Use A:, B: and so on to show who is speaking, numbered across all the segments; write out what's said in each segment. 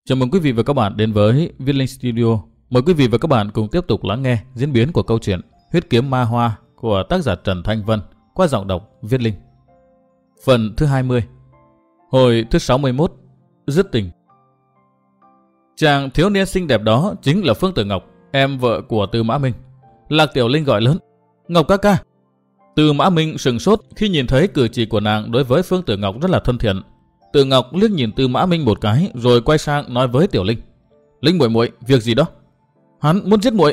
A: Chào mừng quý vị và các bạn đến với Viết Linh Studio. Mời quý vị và các bạn cùng tiếp tục lắng nghe diễn biến của câu chuyện Huyết Kiếm Ma Hoa của tác giả Trần Thanh Vân qua giọng đọc Viết Linh. Phần thứ 20. Hồi thứ 61. Dứt tình. Chàng thiếu niên xinh đẹp đó chính là Phương Tử Ngọc, em vợ của Tư Mã Minh. Lạc Tiểu Linh gọi lớn: "Ngọc ca ca!" Tư Mã Minh sừng sốt khi nhìn thấy cử chỉ của nàng đối với Phương Tử Ngọc rất là thân thiện. Tử Ngọc liếc nhìn Tư Mã Minh một cái rồi quay sang nói với Tiểu Linh: "Linh muội muội, việc gì đó?" "Hắn muốn giết muội."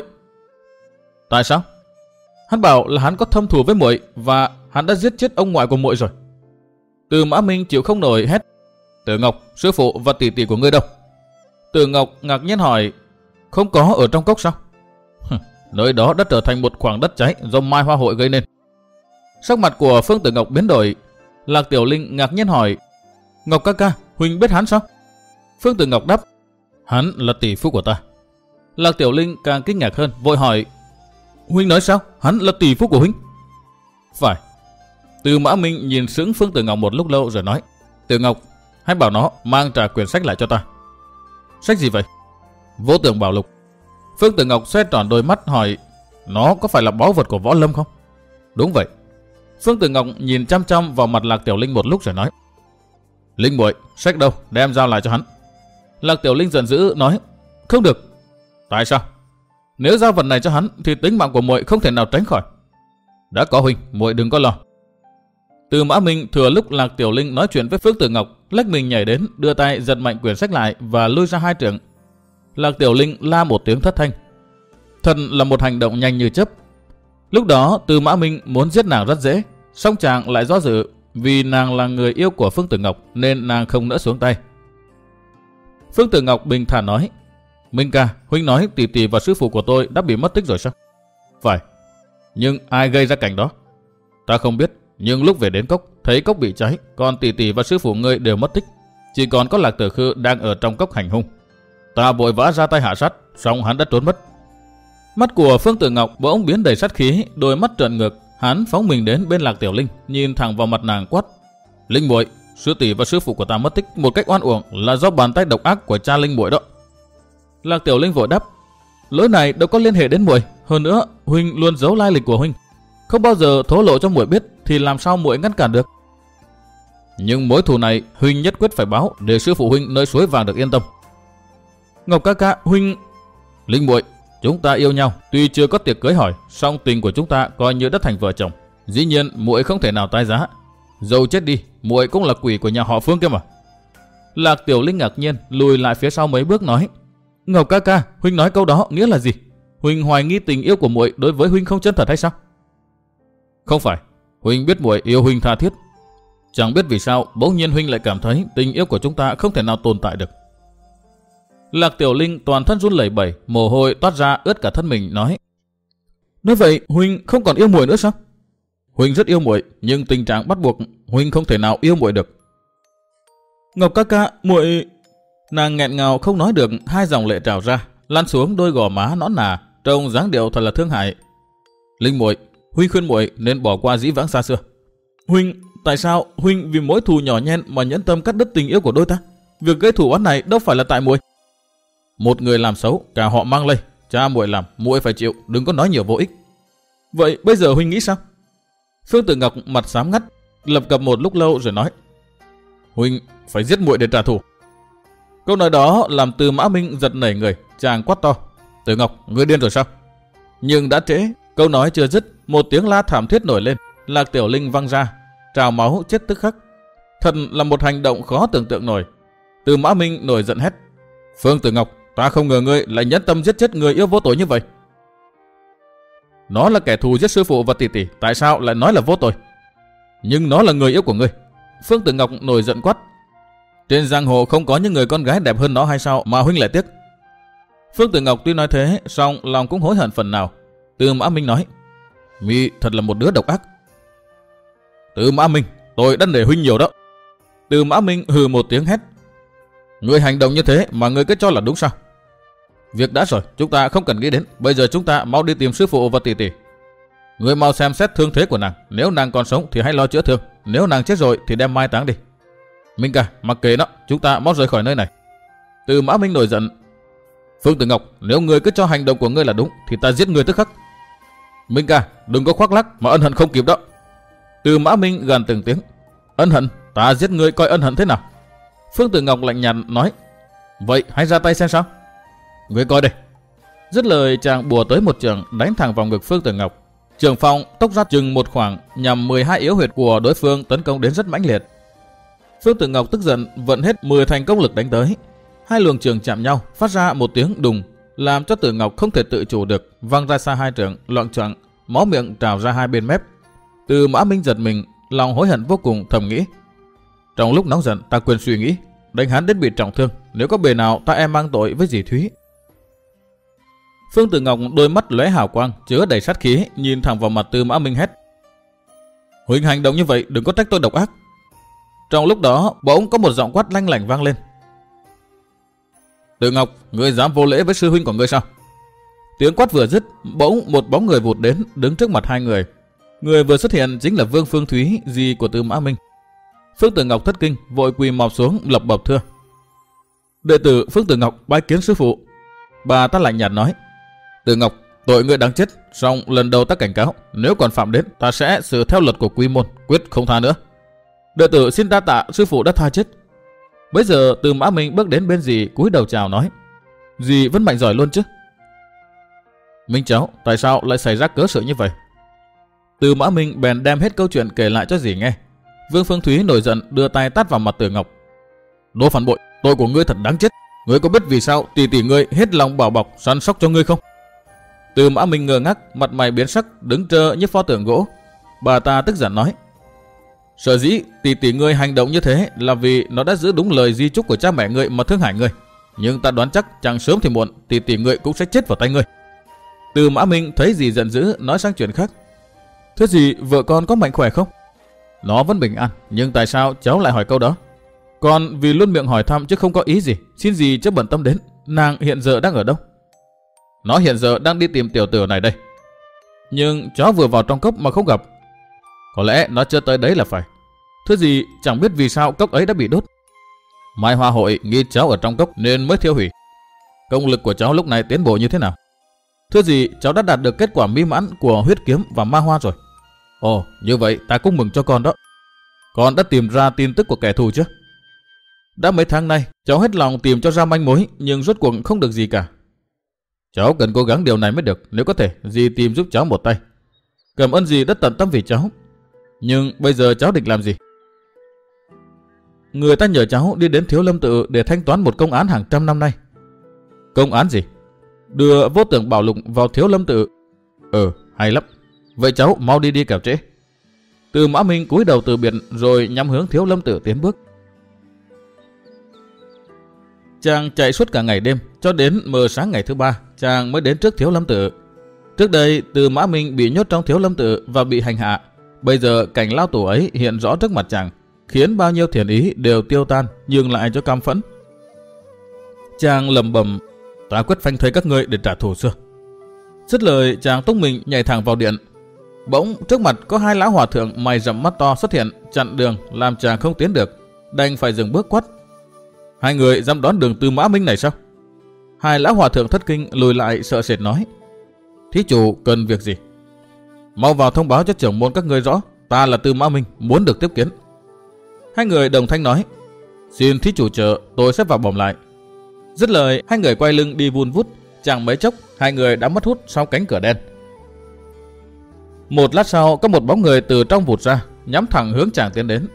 A: "Tại sao?" "Hắn bảo là hắn có thâm thù với muội và hắn đã giết chết ông ngoại của muội rồi." Tư Mã Minh chịu không nổi hét: "Tử Ngọc, sư phụ và tỷ tỷ của ngươi đâu?" Tử Ngọc ngạc nhiên hỏi: "Không có ở trong cốc sao?" "Nơi đó đã trở thành một khoảng đất cháy do Mai Hoa hội gây nên." Sắc mặt của Phương Tử Ngọc biến đổi. Lạc Tiểu Linh ngạc nhiên hỏi: "Ngọc ca ca, huynh biết hắn sao?" Phương Tử Ngọc đáp: "Hắn là tỷ phu của ta." Lạc Tiểu Linh càng kinh ngạc hơn, vội hỏi: "Huynh nói sao? Hắn là tỷ phu của huynh?" "Phải." Tư Mã Minh nhìn sững Phương Tử Ngọc một lúc lâu rồi nói: "Tử Ngọc, hãy bảo nó mang trả quyển sách lại cho ta." "Sách gì vậy?" "Vô Tưởng Bảo Lục." Phương Tử Ngọc xoay tròn đôi mắt hỏi: "Nó có phải là báu vật của Võ Lâm không?" "Đúng vậy." Phương Tử Ngọc nhìn chăm chăm vào mặt Lạc Tiểu Linh một lúc rồi nói: "Linh muội, sách đâu, đem giao lại cho hắn." Lạc Tiểu Linh giận dữ nói: "Không được." "Tại sao?" "Nếu giao vật này cho hắn thì tính mạng của muội không thể nào tránh khỏi." "Đã có huynh, muội đừng có lo." Tư Mã Minh thừa lúc Lạc Tiểu Linh nói chuyện với Phương Tử Ngọc, lách mình nhảy đến, đưa tay giật mạnh quyển sách lại và lui ra 2 trượng. Lạc Tiểu Linh la một tiếng thất thanh. Thật là một hành động nhanh như chớp. Lúc đó Tư Mã Minh muốn giết nàng rất dễ, song chàng lại do dự, vì nàng là người yêu của Phương Tử Ngọc nên nàng không nỡ xuống tay. Phương Tử Ngọc bình thản nói: "Minh ca, huynh nói tỷ tỷ và sư phụ của tôi đã bị mất tích rồi sao?" "Phải." "Nhưng ai gây ra cảnh đó?" "Ta không biết, nhưng lúc về đến cốc thấy cốc bị cháy, còn tỷ tỷ và sư phụ ngươi đều mất tích, chỉ còn có Lạc Tử Khư đang ở trong cốc hành hung. Ta vội vã ra tay hạ sát, song hắn đã trốn mất." Mắt của Phương Tử Ngọc bỗng biến đầy sát khí, đôi mắt trợn ngược, hắn phóng mình đến bên Lạc Tiểu Linh, nhìn thẳng vào mặt nàng quát: "Linh muội, sư tỷ và sư phụ của ta mất tích một cách oan uổng là do bàn tay độc ác của cha Linh muội đó." Lạc Tiểu Linh vội đáp: "Lỗi này đâu có liên hệ đến muội, hơn nữa huynh luôn giấu lai lịch của huynh, không bao giờ thổ lộ cho muội biết thì làm sao muội ngăn cản được. Nhưng mối thù này huynh nhất quyết phải báo để sư phụ huynh nơi suối vàng được yên tâm." "Ngọc ca ca, huynh..." "Linh muội, chúng ta yêu nhau, tuy chưa có tiệc cưới hỏi, song tình của chúng ta coi như đã thành vợ chồng. Dĩ nhiên muội không thể nào tái giá. Dẫu chết đi, muội cũng là quỷ của nhà họ Phương kia mà." Lạc Tiểu Linh ngạc nhiên lùi lại phía sau mấy bước nói: "Ngọc ca ca, huynh nói câu đó nghĩa là gì? Huynh hoài nghi tình yêu của muội đối với huynh không chân thật hay sao?" "Không phải, huynh biết muội yêu huynh tha thiết. Chẳng biết vì sao bỗng nhiên huynh lại cảm thấy tình yêu của chúng ta không thể nào tồn tại được." Lạc Tiểu Linh toàn thân run lẩy bẩy, mồ hôi toát ra ướt cả thân mình, nói: "Nói vậy huynh không còn yêu muội nữa sao?" "Huynh rất yêu muội, nhưng tình trạng bắt buộc huynh không thể nào yêu muội được." "Ngọc ca ca, muội..." Nàng nghẹn ngào không nói được, 2 dòng lệ trào ra, lăn xuống đôi gò má nõn nà, trông dáng điệu thật là thương hại. "Linh muội, huynh khuyên muội nên bỏ qua dĩ vãng xa xưa." "Huynh, tại sao huynh vì mối thù nhỏ nhen mà nhẫn tâm cắt đứt tình yêu của đôi ta? Việc gây thù oán này đâu phải là tại muội." "Một người làm xấu, cả họ mang lây. Cha muội làm, muội phải chịu, đừng có nói nhiều vô ích." "Vậy bây giờ huynh nghĩ sao?" Phương Tử Ngọc mặt xám ngắt, lập cập một lúc lâu rồi nói: "Huynh phải giết muội để trả thù." Câu nói đó làm Tư Mã Minh giật nảy người, chàng quát to: "Tử Ngọc, ngươi điên rồi sao?" Nhưng đã trễ, câu nói chưa dứt, một tiếng la thảm thiết nổi lên, Lạc Tiểu Linh văng ra, trào máu chết tức khắc. Thật là một hành động khó tưởng tượng nổi. Tư Mã Minh nổi giận hét: "Phương Tử Ngọc, ta không ngờ ngươi lại nhẫn tâm giết chết người yêu vô tội như vậy." "Nó là kẻ thù giết sư phụ và tỷ tỷ, tại sao lại nói là vô tội?" "Nhưng nó là người yêu của ngươi." Phương Tử Ngọc nổi giận quát: "Trên giang hồ không có những người con gái đẹp hơn nó hay sao mà huynh lại tiếc?" Phương Tử Ngọc tuy nói thế, song lòng cũng hối hận phần nào. Tư Mã Minh nói: "Mi thật là một đứa độc ác." "Tư Mã Minh, tôi đã nể huynh nhiều đó." Tư Mã Minh hừ một tiếng hét: "Ngươi hành động như thế mà ngươi cứ cho là đúng sao? Việc đã rồi, chúng ta không cần nghĩ đến. Bây giờ chúng ta mau đi tìm sư phụ và tỷ tỷ. Ngươi mau xem xét thương thế của nàng. Nếu nàng còn sống thì hãy lo chữa thương. Nếu nàng chết rồi thì đem mai táng đi. Minh ca, mặc kệ nó, chúng ta mau rời khỏi nơi này." Từ Mã Minh nổi giận. Phương Tử Ngọc, nếu ngươi cứ cho hành động của ngươi là đúng thì ta giết ngươi tức khắc. Minh ca, đừng có khoác lác mà ân hận không kịp đó. Từ Mã Minh gằn từng tiếng. Ân hận? Ta giết ngươi coi ân hận thế nào? Phương Tử Ngọc lạnh nhạt nói. Vậy hãy ra tay xem sao. Ngươi coi đây. Dứt lời chàng bùa tới một trường đánh thẳng vào ngực Phương Tử Ngọc. Trường phong tốc ra chừng một khoảng nhằm 12 yếu huyệt của đối phương tấn công đến rất mãnh liệt. Phương Tử Ngọc tức giận vận hết 10 thành công lực đánh tới. Hai luồng trường chạm nhau phát ra một tiếng đùng, làm cho Tử Ngọc không thể tự chủ được, văng ra xa hai trường, loạng choạng, máu miệng trào ra hai bên mép. Từ Mã Minh giật mình, lòng hối hận vô cùng, thầm nghĩ: trong lúc nóng giận ta quên suy nghĩ, đánh hắn đến bị trọng thương, nếu có bề nào ta e mang tội với dì Thúy. Phương Tử Ngọc đôi mắt lóe hào quang, chứa đầy sát khí, nhìn thẳng vào mặt Từ Mã Minh hét: huynh hành động như vậy đừng có trách tôi độc ác. Trong lúc đó bỗng có một giọng quát lanh lảnh vang lên: Tử Ngọc, ngươi dám vô lễ với sư huynh của ngươi sao? Tiếng quát vừa dứt, bỗng một bóng người vụt đến, đứng trước mặt hai người. Người vừa xuất hiện chính là Vương Phương Thúy, dì của Từ Mã Minh. Phương Tử Ngọc thất kinh, vội quỳ mọp xuống lập bập thưa: đệ tử Phương Tử Ngọc bái kiến sư phụ. Bà ta lạnh nhạt nói: Tử Ngọc, tội ngươi đáng chết, song lần đầu ta cảnh cáo, nếu còn phạm đến, ta sẽ xử theo luật của quy môn, quyết không tha nữa. Đệ tử xin đa tạ sư phụ đã tha chết. Bây giờ Từ Mã Minh bước đến bên dì, cúi đầu chào nói: dì vẫn mạnh giỏi luôn chứ? Minh cháu, tại sao lại xảy ra cớ sự như vậy? Từ Mã Minh bèn đem hết câu chuyện kể lại cho dì nghe. Vương Phương Thúy nổi giận đưa tay tát vào mặt Tử Ngọc: đồ phản bội, tội của ngươi thật đáng chết. Ngươi có biết vì sao tỷ tỷ ngươi hết lòng bảo bọc săn sóc cho ngươi không? Từ Mã Minh ngơ ngác, mặt mày biến sắc, đứng trơ như pho tượng gỗ. Bà ta tức giận nói: sở dĩ tỷ tỷ ngươi hành động như thế là vì nó đã giữ đúng lời di chúc của cha mẹ ngươi mà thương hại ngươi. Nhưng ta đoán chắc chẳng sớm thì muộn tỷ tỷ ngươi cũng sẽ chết vào tay ngươi. Từ Mã Minh thấy dì giận dữ, nói sang chuyện khác: thế gì, vợ con có mạnh khỏe không? Nó vẫn bình an, nhưng tại sao cháu lại hỏi câu đó? Còn vì luôn miệng hỏi thăm chứ không có ý gì, xin dì chứ bận tâm đến. Nàng hiện giờ đang ở đâu? Nó hiện giờ đang đi tìm tiểu tử này đây. Nhưng cháu vừa vào trong cốc mà không gặp. Có lẽ nó chưa tới đấy là phải. Thứ gì, chẳng biết vì sao cốc ấy đã bị đốt. Mai Hoa hội nghi cháu ở trong cốc nên mới thiêu hủy. Công lực của cháu lúc này tiến bộ như thế nào? Thứ gì, cháu đã đạt được kết quả mỹ mãn của huyết kiếm và ma hoa rồi. Ồ, như vậy ta cũng mừng cho con đó. Con đã tìm ra tin tức của kẻ thù chứ? Đã mấy tháng nay, cháu hết lòng tìm cho ra manh mối, nhưng rốt cuộc không được gì cả. Cháu cần cố gắng điều này mới được, nếu có thể, dì tìm giúp cháu một tay. Cảm ơn dì đã tận tâm vì cháu. Nhưng bây giờ cháu định làm gì? Người ta nhờ cháu đi đến Thiếu Lâm Tự để thanh toán một công án hàng trăm năm nay. Công án gì? Đưa vô tưởng bảo lục vào Thiếu Lâm Tự. Hay lắm. Vậy cháu mau đi đi kẻo trễ. Từ Mã Minh cúi đầu từ biệt rồi nhắm hướng Thiếu Lâm Tự tiến bước. Chàng chạy suốt cả ngày đêm, cho đến mờ sáng ngày thứ ba, chàng mới đến trước Thiếu Lâm Tự. Trước đây, Từ Mã Minh bị nhốt trong Thiếu Lâm Tự và bị hành hạ. Bây giờ cảnh lao tù ấy hiện rõ trước mặt chàng, khiến bao nhiêu thiện ý đều tiêu tan, nhường lại cho cam phẫn. Chàng lẩm bẩm: ta quyết phanh thây các ngươi để trả thù xưa. Dứt lời, chàng tung mình nhảy thẳng vào điện. Bỗng trước mặt có hai lão hòa thượng mày rậm mắt to xuất hiện, chặn đường làm chàng không tiến được, đành phải dừng bước quát: hai người dám đón đường Từ Mã Minh này sao? Hai lão hòa thượng thất kinh lùi lại sợ sệt nói: thí chủ cần việc gì? Mau vào thông báo cho trưởng môn các ngươi rõ, ta là Từ Mã Minh, muốn được tiếp kiến. Hai người đồng thanh nói: xin thí chủ chờ, tôi sẽ vào bẩm lại. Dứt lời, hai người quay lưng đi vun vút, chẳng mấy chốc hai người đã mất hút sau cánh cửa đen. Một lát sau, có một bóng người từ trong vụt ra, nhắm thẳng hướng chàng tiến đến.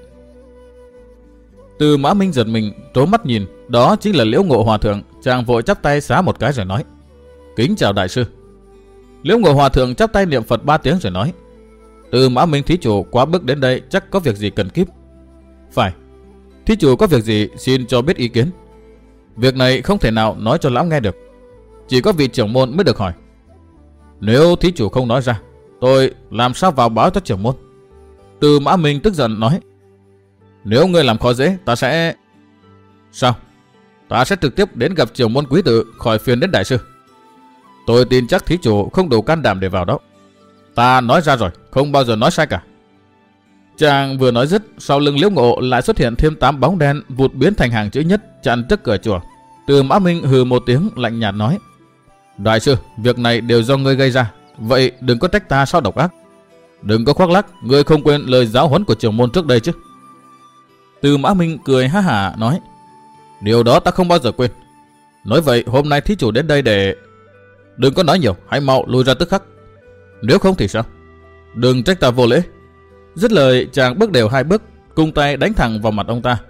A: Từ Mã Minh giật mình, trố mắt nhìn, đó chính là Liễu Ngộ Hòa Thượng. Chàng vội chắp tay xá một cái rồi nói: kính chào đại sư. Liễu Ngộ Hòa Thượng chắp tay niệm Phật 3 tiếng rồi nói: Từ Mã Minh thí chủ quá bước đến đây chắc có việc gì cần kíp. Phải, thí chủ có việc gì xin cho biết ý kiến. Việc này không thể nào nói cho lão nghe được, chỉ có vị trưởng môn mới được hỏi. Nếu thí chủ không nói ra, tôi làm sao vào báo cho trưởng môn? Từ Mã Minh tức giận nói: nếu ngươi làm khó dễ, ta sẽ... Sao? Ta sẽ trực tiếp đến gặp trưởng môn quý tử, khỏi phiền đến đại sư. Tôi tin chắc thí chủ không đủ can đảm để vào đó. Ta nói ra rồi, không bao giờ nói sai cả. Chàng vừa nói dứt, sau lưng Liễu Ngộ lại xuất hiện thêm 8 bóng đen vụt biến thành hàng chữ nhất chặn trước cửa chùa. Từ Mã Minh hừ một tiếng lạnh nhạt nói: Đại sư, việc này đều do ngươi gây ra, vậy đừng có trách ta sao độc ác. Đừng có khoác lác, ngươi không quên lời giáo huấn của trưởng môn trước đây chứ? Từ Mã Minh cười ha hả nói: Điều đó ta không bao giờ quên. Nói vậy hôm nay thí chủ đến đây để... Đừng có nói nhiều, hãy mau lùi ra tức khắc. Nếu không thì sao? Đừng trách ta vô lễ. Dứt lời, chàng bước đều 2 bước, cung tay đánh thẳng vào mặt ông ta.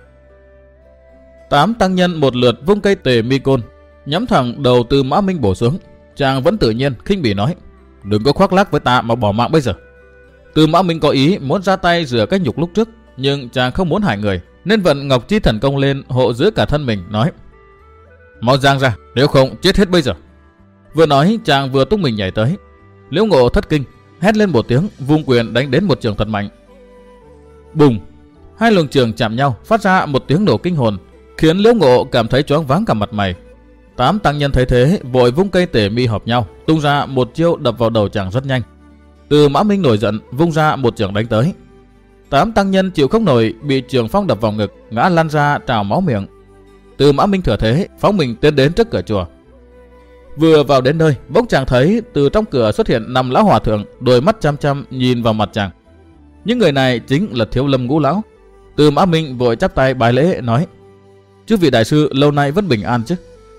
A: 8 tăng nhân một lượt vung cây tề mi côn, nhắm thẳng đầu Từ Mã Minh bổ xuống. Chàng vẫn tự nhiên khinh bỉ nói: Đừng có khoác lác với ta mà bỏ mạng bây giờ. Từ Mã Minh có ý muốn ra tay rửa cái nhục lúc trước, nhưng chàng không muốn hại người, nên vận Ngọc Chi Thần Công lên hộ giữ cả thân mình, nói: Mau giang ra, nếu không chết hết bây giờ. Vừa nói, chàng vừa tung mình nhảy tới. Liễu Ngộ thất kinh, hét lên một tiếng, vung quyền đánh đến một trường thật mạnh. Bùng! 2 luồng trường chạm nhau, phát ra một tiếng nổ kinh hồn, khiến Liễu Ngộ cảm thấy choáng váng cả mặt mày. 8 tăng nhân thấy thế, vội vung cây tể mi hợp nhau, tung ra một chiêu đập vào đầu chàng rất nhanh. Từ Mã Minh nổi giận, vung ra một trường đánh tới. 8 tăng nhân chịu không nổi, bị trường phong đập vào ngực, ngã lăn ra trào máu miệng. Từ Mã Minh thừa thế, phóng mình tiến đến trước cửa chùa. Vừa vào đến nơi, bỗng chàng thấy từ trong cửa xuất hiện 5 lão hòa thượng, đôi mắt chăm chăm nhìn vào mặt chàng. Những người này chính là Thiếu Lâm Ngũ lão. Từ Mã Minh vội chắp tay bái lễ nói: Chư vị đại sư lâu nay vẫn bình an chứ?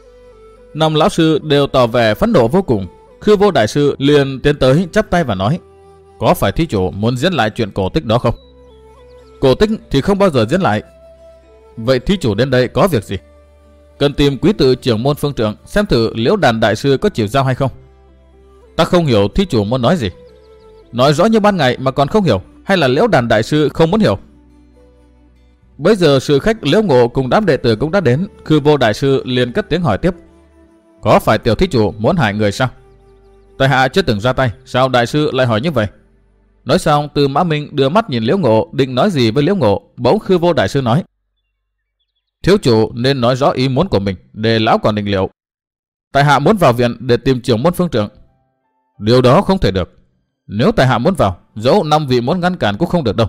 A: 5 lão sư đều tỏ vẻ phẫn nộ vô cùng. Khư Vô đại sư liền tiến tới chắp tay và nói: Có phải thí chủ muốn diễn lại chuyện cổ tích đó không? Cổ tích thì không bao giờ diễn lại. Vậy thí chủ đến đây có việc gì? Cần tìm quý tự trưởng môn phương trượng xem thử Liễu Đàn đại sư có chịu giao hay không. Ta không hiểu thí chủ muốn nói gì. Nói rõ như ban ngày mà còn không hiểu, hay là Liễu Đàn đại sư không muốn hiểu? Bây giờ sư khách Liễu Ngộ cùng đám đệ tử cũng đã đến. Khư Vô đại sư liền cất tiếng hỏi tiếp: Có phải tiểu thí chủ muốn hại người sao? Tại hạ chưa từng ra tay, sao đại sư lại hỏi như vậy? Nói xong, Từ Mã Minh đưa mắt nhìn Liễu Ngộ, định nói gì với Liễu Ngộ, bỗng Khư Vô đại sư nói: Thiếu chủ nên nói rõ ý muốn của mình, để lão còn định liệu. Tại hạ muốn vào viện để tìm trưởng môn phương trượng. Điều đó không thể được. Nếu tại hạ muốn vào, dẫu 5 vị muốn ngăn cản cũng không được đâu.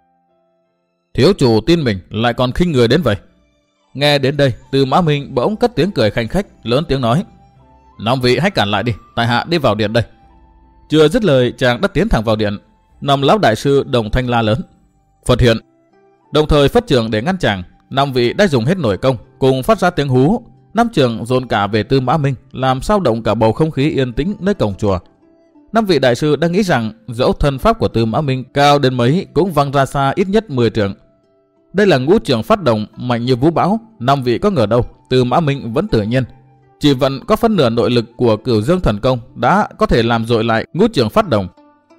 A: Thiếu chủ tin mình lại còn khinh người đến vậy. Nghe đến đây, Từ Mã Minh bỗng cất tiếng cười khanh khách, lớn tiếng nói: 5 vị hãy cản lại đi, tại hạ đi vào điện đây. Chưa dứt lời, chàng đã tiến thẳng vào điện. 5 lão đại sư đồng thanh la lớn: Phật hiện! Đồng thời phất trường để ngăn chàng. 5 vị đã dùng hết nội công, cùng phát ra tiếng hú. 5 trường dồn cả về Từ Mã Minh, làm sao động cả bầu không khí yên tĩnh nơi cổng chùa. 5 vị đại sư đang nghĩ rằng dẫu thân pháp của Từ Mã Minh cao đến mấy cũng văng ra xa ít nhất 10 trượng. Đây là ngũ trường phát động mạnh như vũ bão. 5 vị có ngờ đâu Từ Mã Minh vẫn tự nhiên, chỉ vận có phân nửa nội lực của Cửu Dương thần công đã có thể làm dội lại ngũ trường phát động.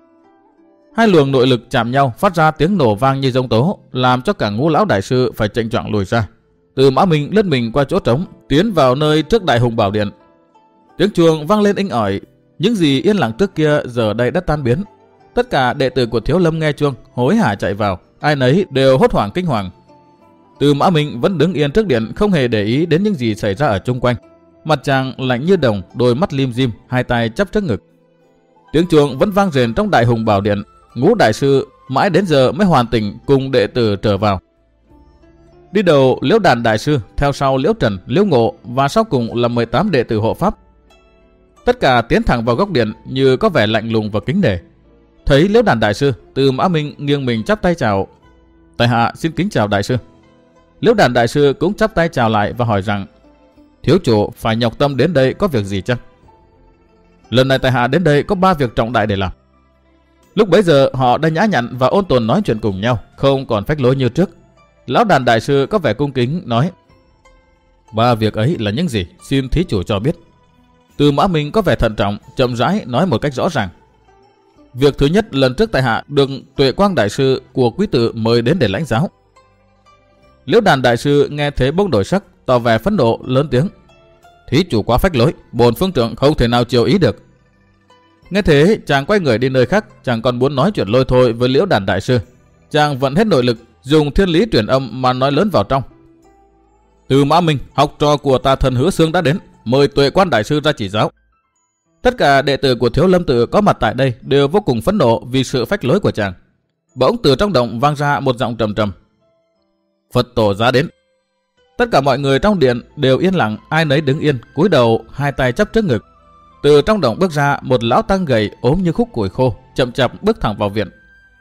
A: 2 luồng nội lực chạm nhau, phát ra tiếng nổ vang như giông tố, làm cho cả ngũ lão đại sư phải chệnh choạng lùi ra. Từ Mã Minh lướt mình qua chỗ trống, tiến vào nơi trước Đại Hùng Bảo Điện. Tiếng chuông vang lên inh ỏi, những gì yên lặng trước kia giờ đây đã tan biến. Tất cả đệ tử của Thiếu Lâm nghe chuông, hối hả chạy vào, ai nấy đều hốt hoảng kinh hoàng. Từ Mã Minh vẫn đứng yên trước điện, không hề để ý đến những gì xảy ra ở chung quanh. Mặt chàng lạnh như đồng, đôi mắt lim dim, 2 tay chắp trước ngực. Tiếng chuông vẫn vang rền trong Đại Hùng Bảo Điện. Ngũ đại sư mãi đến giờ mới hoàn tỉnh cùng đệ tử trở vào. Đi đầu Liễu Đàn đại sư, theo sau Liễu Trần, Liễu Ngộ và sau cùng là 18 đệ tử hộ pháp. Tất cả tiến thẳng vào góc điện như có vẻ lạnh lùng và kính nể. Thấy Liễu Đàn đại sư, Từ Mã Minh nghiêng mình chắp tay chào: Tại hạ xin kính chào đại sư. Liễu Đàn đại sư cũng chắp tay chào lại và hỏi rằng: Thiếu chủ phải nhọc tâm đến đây có việc gì chăng? Lần này tại hạ đến đây có 3 việc trọng đại để làm. Lúc bấy giờ họ đã nhã nhặn và ôn tồn nói chuyện cùng nhau, không còn phách lối như trước. Lão Đàn đại sư có vẻ cung kính nói: 3 việc ấy là những gì, xin thí chủ cho biết. Từ Mã Minh có vẻ thận trọng, chậm rãi nói một cách rõ ràng: Việc thứ nhất, lần trước tại hạ được Tuệ Quang đại sư của quý tự mời đến để lãnh giáo. Liễu Đàn đại sư nghe thế bỗng đổi sắc, tỏ vẻ phẫn nộ, lớn tiếng: Thí chủ quá phách lối, bổn phương trượng không thể nào chiều ý được. Nghe thế, chàng quay người đi nơi khác, chàng còn muốn nói chuyện lôi thôi với Liễu Đàn đại sư. Chàng vận hết nội lực, dùng thiên lý truyền âm mà nói lớn vào trong: Từ Mã Minh, học trò của tà thần Hứa Xương đã đến, mời Tuệ Quan đại sư ra chỉ giáo. Tất cả đệ tử của Thiếu Lâm tự có mặt tại đây đều vô cùng phẫn nộ vì sự phách lối của chàng. Bỗng từ trong động vang ra một giọng trầm trầm: Phật tổ giá đến. Tất cả mọi người trong điện đều yên lặng, ai nấy đứng yên, cúi đầu, hai tay chắp trước ngực. Từ trong động bước ra một lão tăng gầy ốm như khúc củi khô, chậm chạp bước thẳng vào viện.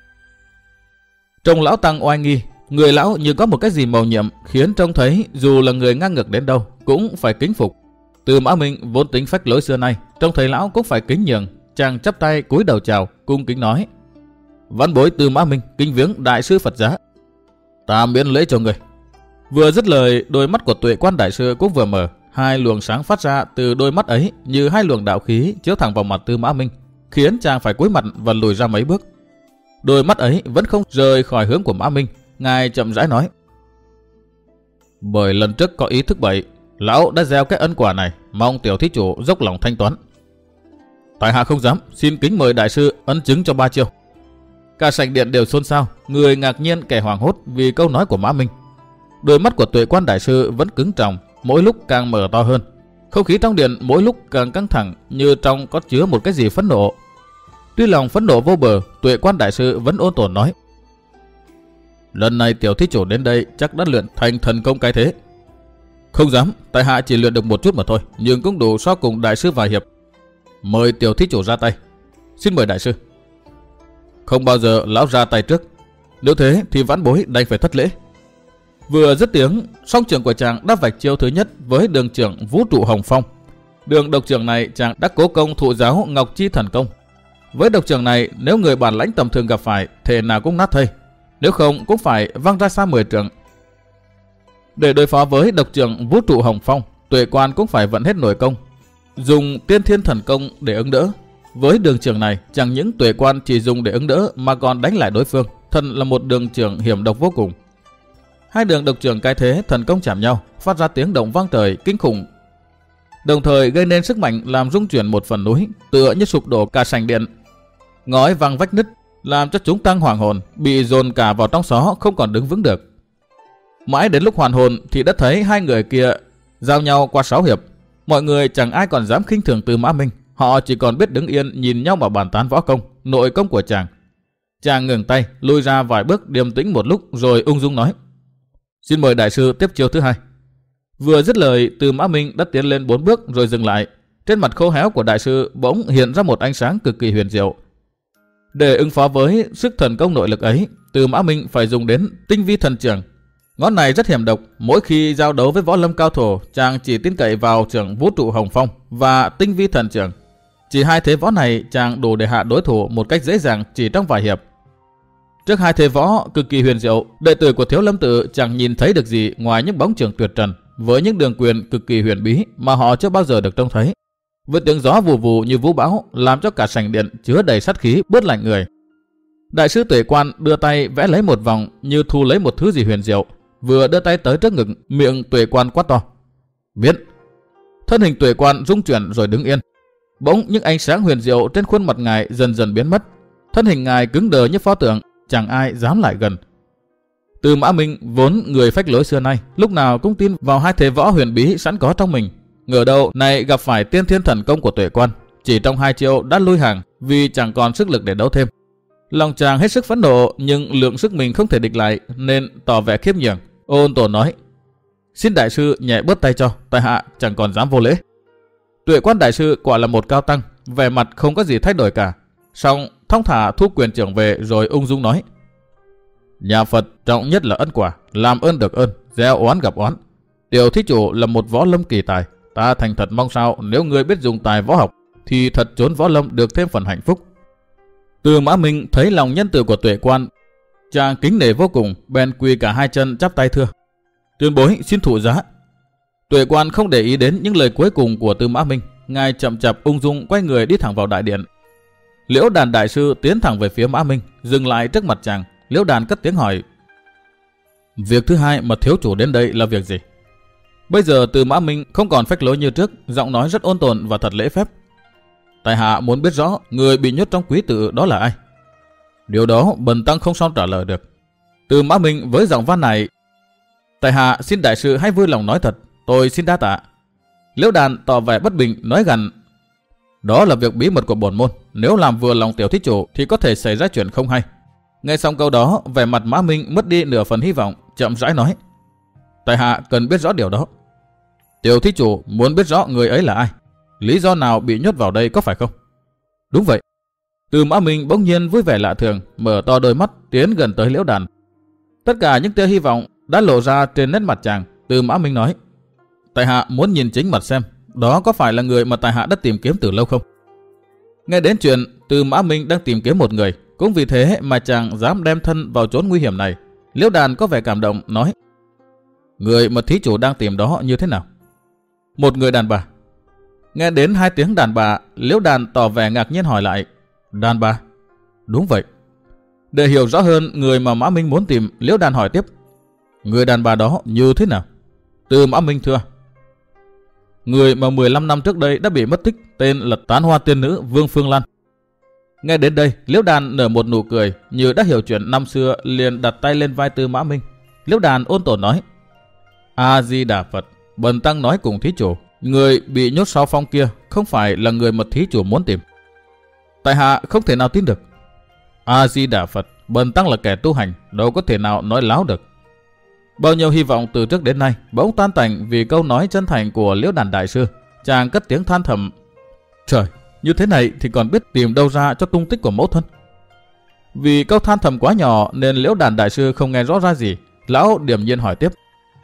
A: Trông lão tăng oai nghi, người lão như có một cái gì màu nhiệm, khiến trông thấy dù là người ngang ngược đến đâu cũng phải kính phục. Tư Mã Minh vốn tính phách lối xưa nay, trông thấy lão cũng phải kính nhường, chàng chắp tay cúi đầu chào, cung kính nói: "Văn bối Tư Mã Minh kính viếng đại sư Phật giá." "Ta miễn lễ cho người." Vừa dứt lời, đôi mắt của Tuệ Quan đại sư cũng vừa mở, hai luồng sáng phát ra từ đôi mắt ấy như hai luồng đạo khí chiếu thẳng vào mặt Tư Mã Minh, khiến chàng phải cúi mặt và lùi ra mấy bước. Đôi mắt ấy vẫn không rời khỏi hướng của Mã Minh, ngài chậm rãi nói: "Bởi lần trước có ý thức bậy, lão đã gieo cái ân quả này, mong tiểu thí chủ dốc lòng thanh toán." "Tại hạ không dám, xin kính mời đại sư ân chứng cho 3 chiêu." Cả sảnh điện đều xôn xao, người ngạc nhiên kẻ hoảng hốt vì câu nói của Mã Minh. Đôi mắt của Tuệ Quan đại sư vẫn cứng tròng, mỗi lúc càng mở to hơn. Không khí trong điện mỗi lúc càng căng thẳng, như trong có chứa một cái gì phẫn nộ. Tuy lòng phẫn nộ vô bờ, Tuệ Quan đại sư vẫn ôn tồn nói: "Lần này tiểu thí chủ đến đây chắc đã luyện thành thần công cái thế." "Không dám, tại hạ chỉ luyện được một chút mà thôi, nhưng cũng đủ so cùng đại sư vài hiệp." "Mời tiểu thí chủ ra tay." "Xin mời đại sư." "Không bao giờ lão ra tay trước, nếu thế thì vãn bối đành phải thất lễ." Vừa dứt tiếng, song trưởng của chàng đã vạch chiêu thứ nhất với đường trưởng Vũ Trụ Hồng Phong. Đường độc trưởng này chàng đã cố công thụ giáo Ngọc Chi thần công. Với độc trưởng này, nếu người bản lãnh tầm thường gặp phải, thể nào cũng nát thây, nếu không cũng phải văng ra xa 10 trượng. Để đối phó với độc trưởng Vũ Trụ Hồng Phong, Tuệ Quan cũng phải vận hết nội công, dùng Tiên Thiên thần công để ứng đỡ. Với đường trưởng này, chẳng những Tuệ Quan chỉ dùng để ứng đỡ mà còn đánh lại đối phương, thật là một đường trưởng hiểm độc vô cùng. Hai đường độc trưởng cái thế thần công chạm nhau, phát ra tiếng động vang trời kinh khủng, đồng thời gây nên sức mạnh làm rung chuyển một phần núi, tựa như sụp đổ cả sảnh điện. Ngói vang vách nứt, làm cho chúng tăng hoàng hồn, bị dồn cả vào trong xó, không còn đứng vững được. Mãi đến lúc hoàn hồn thì đã thấy hai người kia giao nhau qua 6 hiệp. Mọi người chẳng ai còn dám khinh thường Tư Mã Minh, họ chỉ còn biết đứng yên nhìn nhau mà bàn tán võ công, nội công của chàng. Chàng ngừng tay, lùi ra vài bước, điềm tĩnh một lúc rồi ung dung nói: "Xin mời đại sư tiếp chiêu thứ hai." Vừa dứt lời, Tư Mã Minh đã tiến lên 4 bước rồi dừng lại. Trên mặt khô héo của đại sư bỗng hiện ra một ánh sáng cực kỳ huyền diệu. Để ứng phó với sức thần công nội lực ấy, Tư Mã Minh phải dùng đến tinh vi thần trưởng. Ngón này rất hiểm độc, mỗi khi giao đấu với võ lâm cao thủ, chàng chỉ tin cậy vào trưởng Vũ Trụ Hồng Phong và tinh vi thần trưởng. Chỉ hai thế võ này chàng đủ để hạ đối thủ một cách dễ dàng chỉ trong vài hiệp. Trước hai thế võ cực kỳ huyền diệu, đệ tử của Thiếu Lâm Tự chẳng nhìn thấy được gì ngoài những bóng trường tuyệt trần với những đường quyền cực kỳ huyền bí mà họ chưa bao giờ được trông thấy. Với tiếng gió vù vù như vũ bão, làm cho cả sảnh điện chứa đầy sát khí, bớt lạnh người. Đại sư Tuệ Quan đưa tay vẽ lấy một vòng như thu lấy một thứ gì huyền diệu, vừa đưa tay tới trước ngực, miệng Tuệ Quan quát to: "Biến!" Thân hình Tuệ Quan rung chuyển rồi đứng yên. Bỗng những ánh sáng huyền diệu trên khuôn mặt ngài dần dần biến mất, thân hình ngài cứng đờ như pho tượng, chẳng ai dám lại gần. Tư Mã Minh vốn người phách lối xưa nay, lúc nào cũng tin vào hai thế võ huyền bí sẵn có trong mình. Ngờ đâu này gặp phải Tiên Thiên thần công của Tuệ Quan, chỉ trong 2 chiêu đã lui hàng vì chẳng còn sức lực để đấu thêm. Lòng chàng hết sức phẫn nộ, nhưng lượng sức mình không thể địch lại nên tỏ vẻ khiếp nhường, ôn tồn nói: "Xin đại sư nhẹ bớt tay cho, tại hạ chẳng còn dám vô lễ." Tuệ Quan đại sư quả là một cao tăng, vẻ mặt không có gì thay đổi cả, song thong thả thu quyền trưởng về rồi ung dung nói: "Nhà Phật trọng nhất là ân quả, làm ơn được ơn, gieo oán gặp oán. Tiểu thí chủ là một võ lâm kỳ tài, ta thành thật mong sao nếu ngươi biết dùng tài võ học thì thật chốn võ lâm được thêm phần hạnh phúc." Tư Mã Minh thấy lòng nhân từ của Tuệ Quan, chàng kính nể vô cùng, bèn quỳ cả 2 chân chắp tay thưa: "Tuyên bối xin thụ giá." Tuệ Quan không để ý đến những lời cuối cùng của Tư Mã Minh, ngài chậm chạp ung dung quay người đi thẳng vào đại điện. Liễu Đàn đại sư tiến thẳng về phía Mã Minh, dừng lại trước mặt chàng. Liễu Đàn cất tiếng hỏi: "Việc thứ hai mà thiếu chủ đến đây là việc gì?" Bây giờ Tư Mã Minh không còn phách lối như trước, giọng nói rất ôn tồn và thật lễ phép: "Tại hạ muốn biết rõ người bị nhốt trong quý tự đó là ai." "Điều đó bần tăng không sao trả lời được." Tư Mã Minh với giọng van nài: "Tại hạ xin đại sư hãy vui lòng nói thật, tôi xin đa tạ." Liễu Đàn tỏ vẻ bất bình nói gằn: "Đó là việc bí mật của bổn môn, nếu làm vừa lòng tiểu thí chủ thì có thể xảy ra chuyện không hay." Nghe xong câu đó, vẻ mặt Mã Minh mất đi nửa phần hy vọng, chậm rãi nói: Tại hạ cần biết rõ điều đó. Tiểu thí chủ muốn biết rõ người ấy là ai, lý do nào bị nhốt vào đây có phải không? Đúng vậy. Từ Mã Minh bỗng nhiên vui vẻ lạ thường, mở to đôi mắt tiến gần tới Liễu Đàn. Tất cả những tia hy vọng đã lộ ra trên nét mặt chàng. Từ Mã Minh nói: tại hạ muốn nhìn chính mặt xem, đó có phải là người mà tại hạ đã tìm kiếm từ lâu không? Nghe đến chuyện Từ Mã Minh đang tìm kiếm một người, cũng vì thế mà chàng dám đem thân vào chốn nguy hiểm này. Liễu Đàn có vẻ cảm động nói: người mà thí chủ đang tìm đó như thế nào? Một người đàn bà. Nghe đến hai tiếng đàn bà, Liễu Đàn tỏ vẻ ngạc nhiên hỏi lại: đàn bà? Đúng vậy. Để hiểu rõ hơn người mà Mã Minh muốn tìm, Liễu Đàn hỏi tiếp: người đàn bà đó như thế nào? Từ Mã Minh thưa: người mà 15 năm trước đây đã bị mất tích, tên là Tán Hoa tiên nữ Vương Phương Lan. Nghe đến đây, Liễu Đàn nở một nụ cười như đã hiểu chuyện năm xưa, liền đặt tay lên vai Từ Mã Minh. Liễu Đàn ôn tồn nói: A Di Đà Phật, bần tăng nói cùng thí chủ, người bị nhốt sau phong kia không phải là người mà thí chủ muốn tìm. Tại hạ không thể nào tin được. A Di Đà Phật, bần tăng là kẻ tu hành, đâu có thể nào nói láo được. Bao nhiêu hy vọng từ trước đến nay bỗng tan tành vì câu nói chân thành của Liễu Đàn đại sư. Chàng cất tiếng than thầm: trời, như thế này thì còn biết tìm đâu ra cho tung tích của mẫu thân. Vì câu than thầm quá nhỏ nên Liễu Đàn đại sư không nghe rõ ra gì. Lão điềm nhiên hỏi tiếp: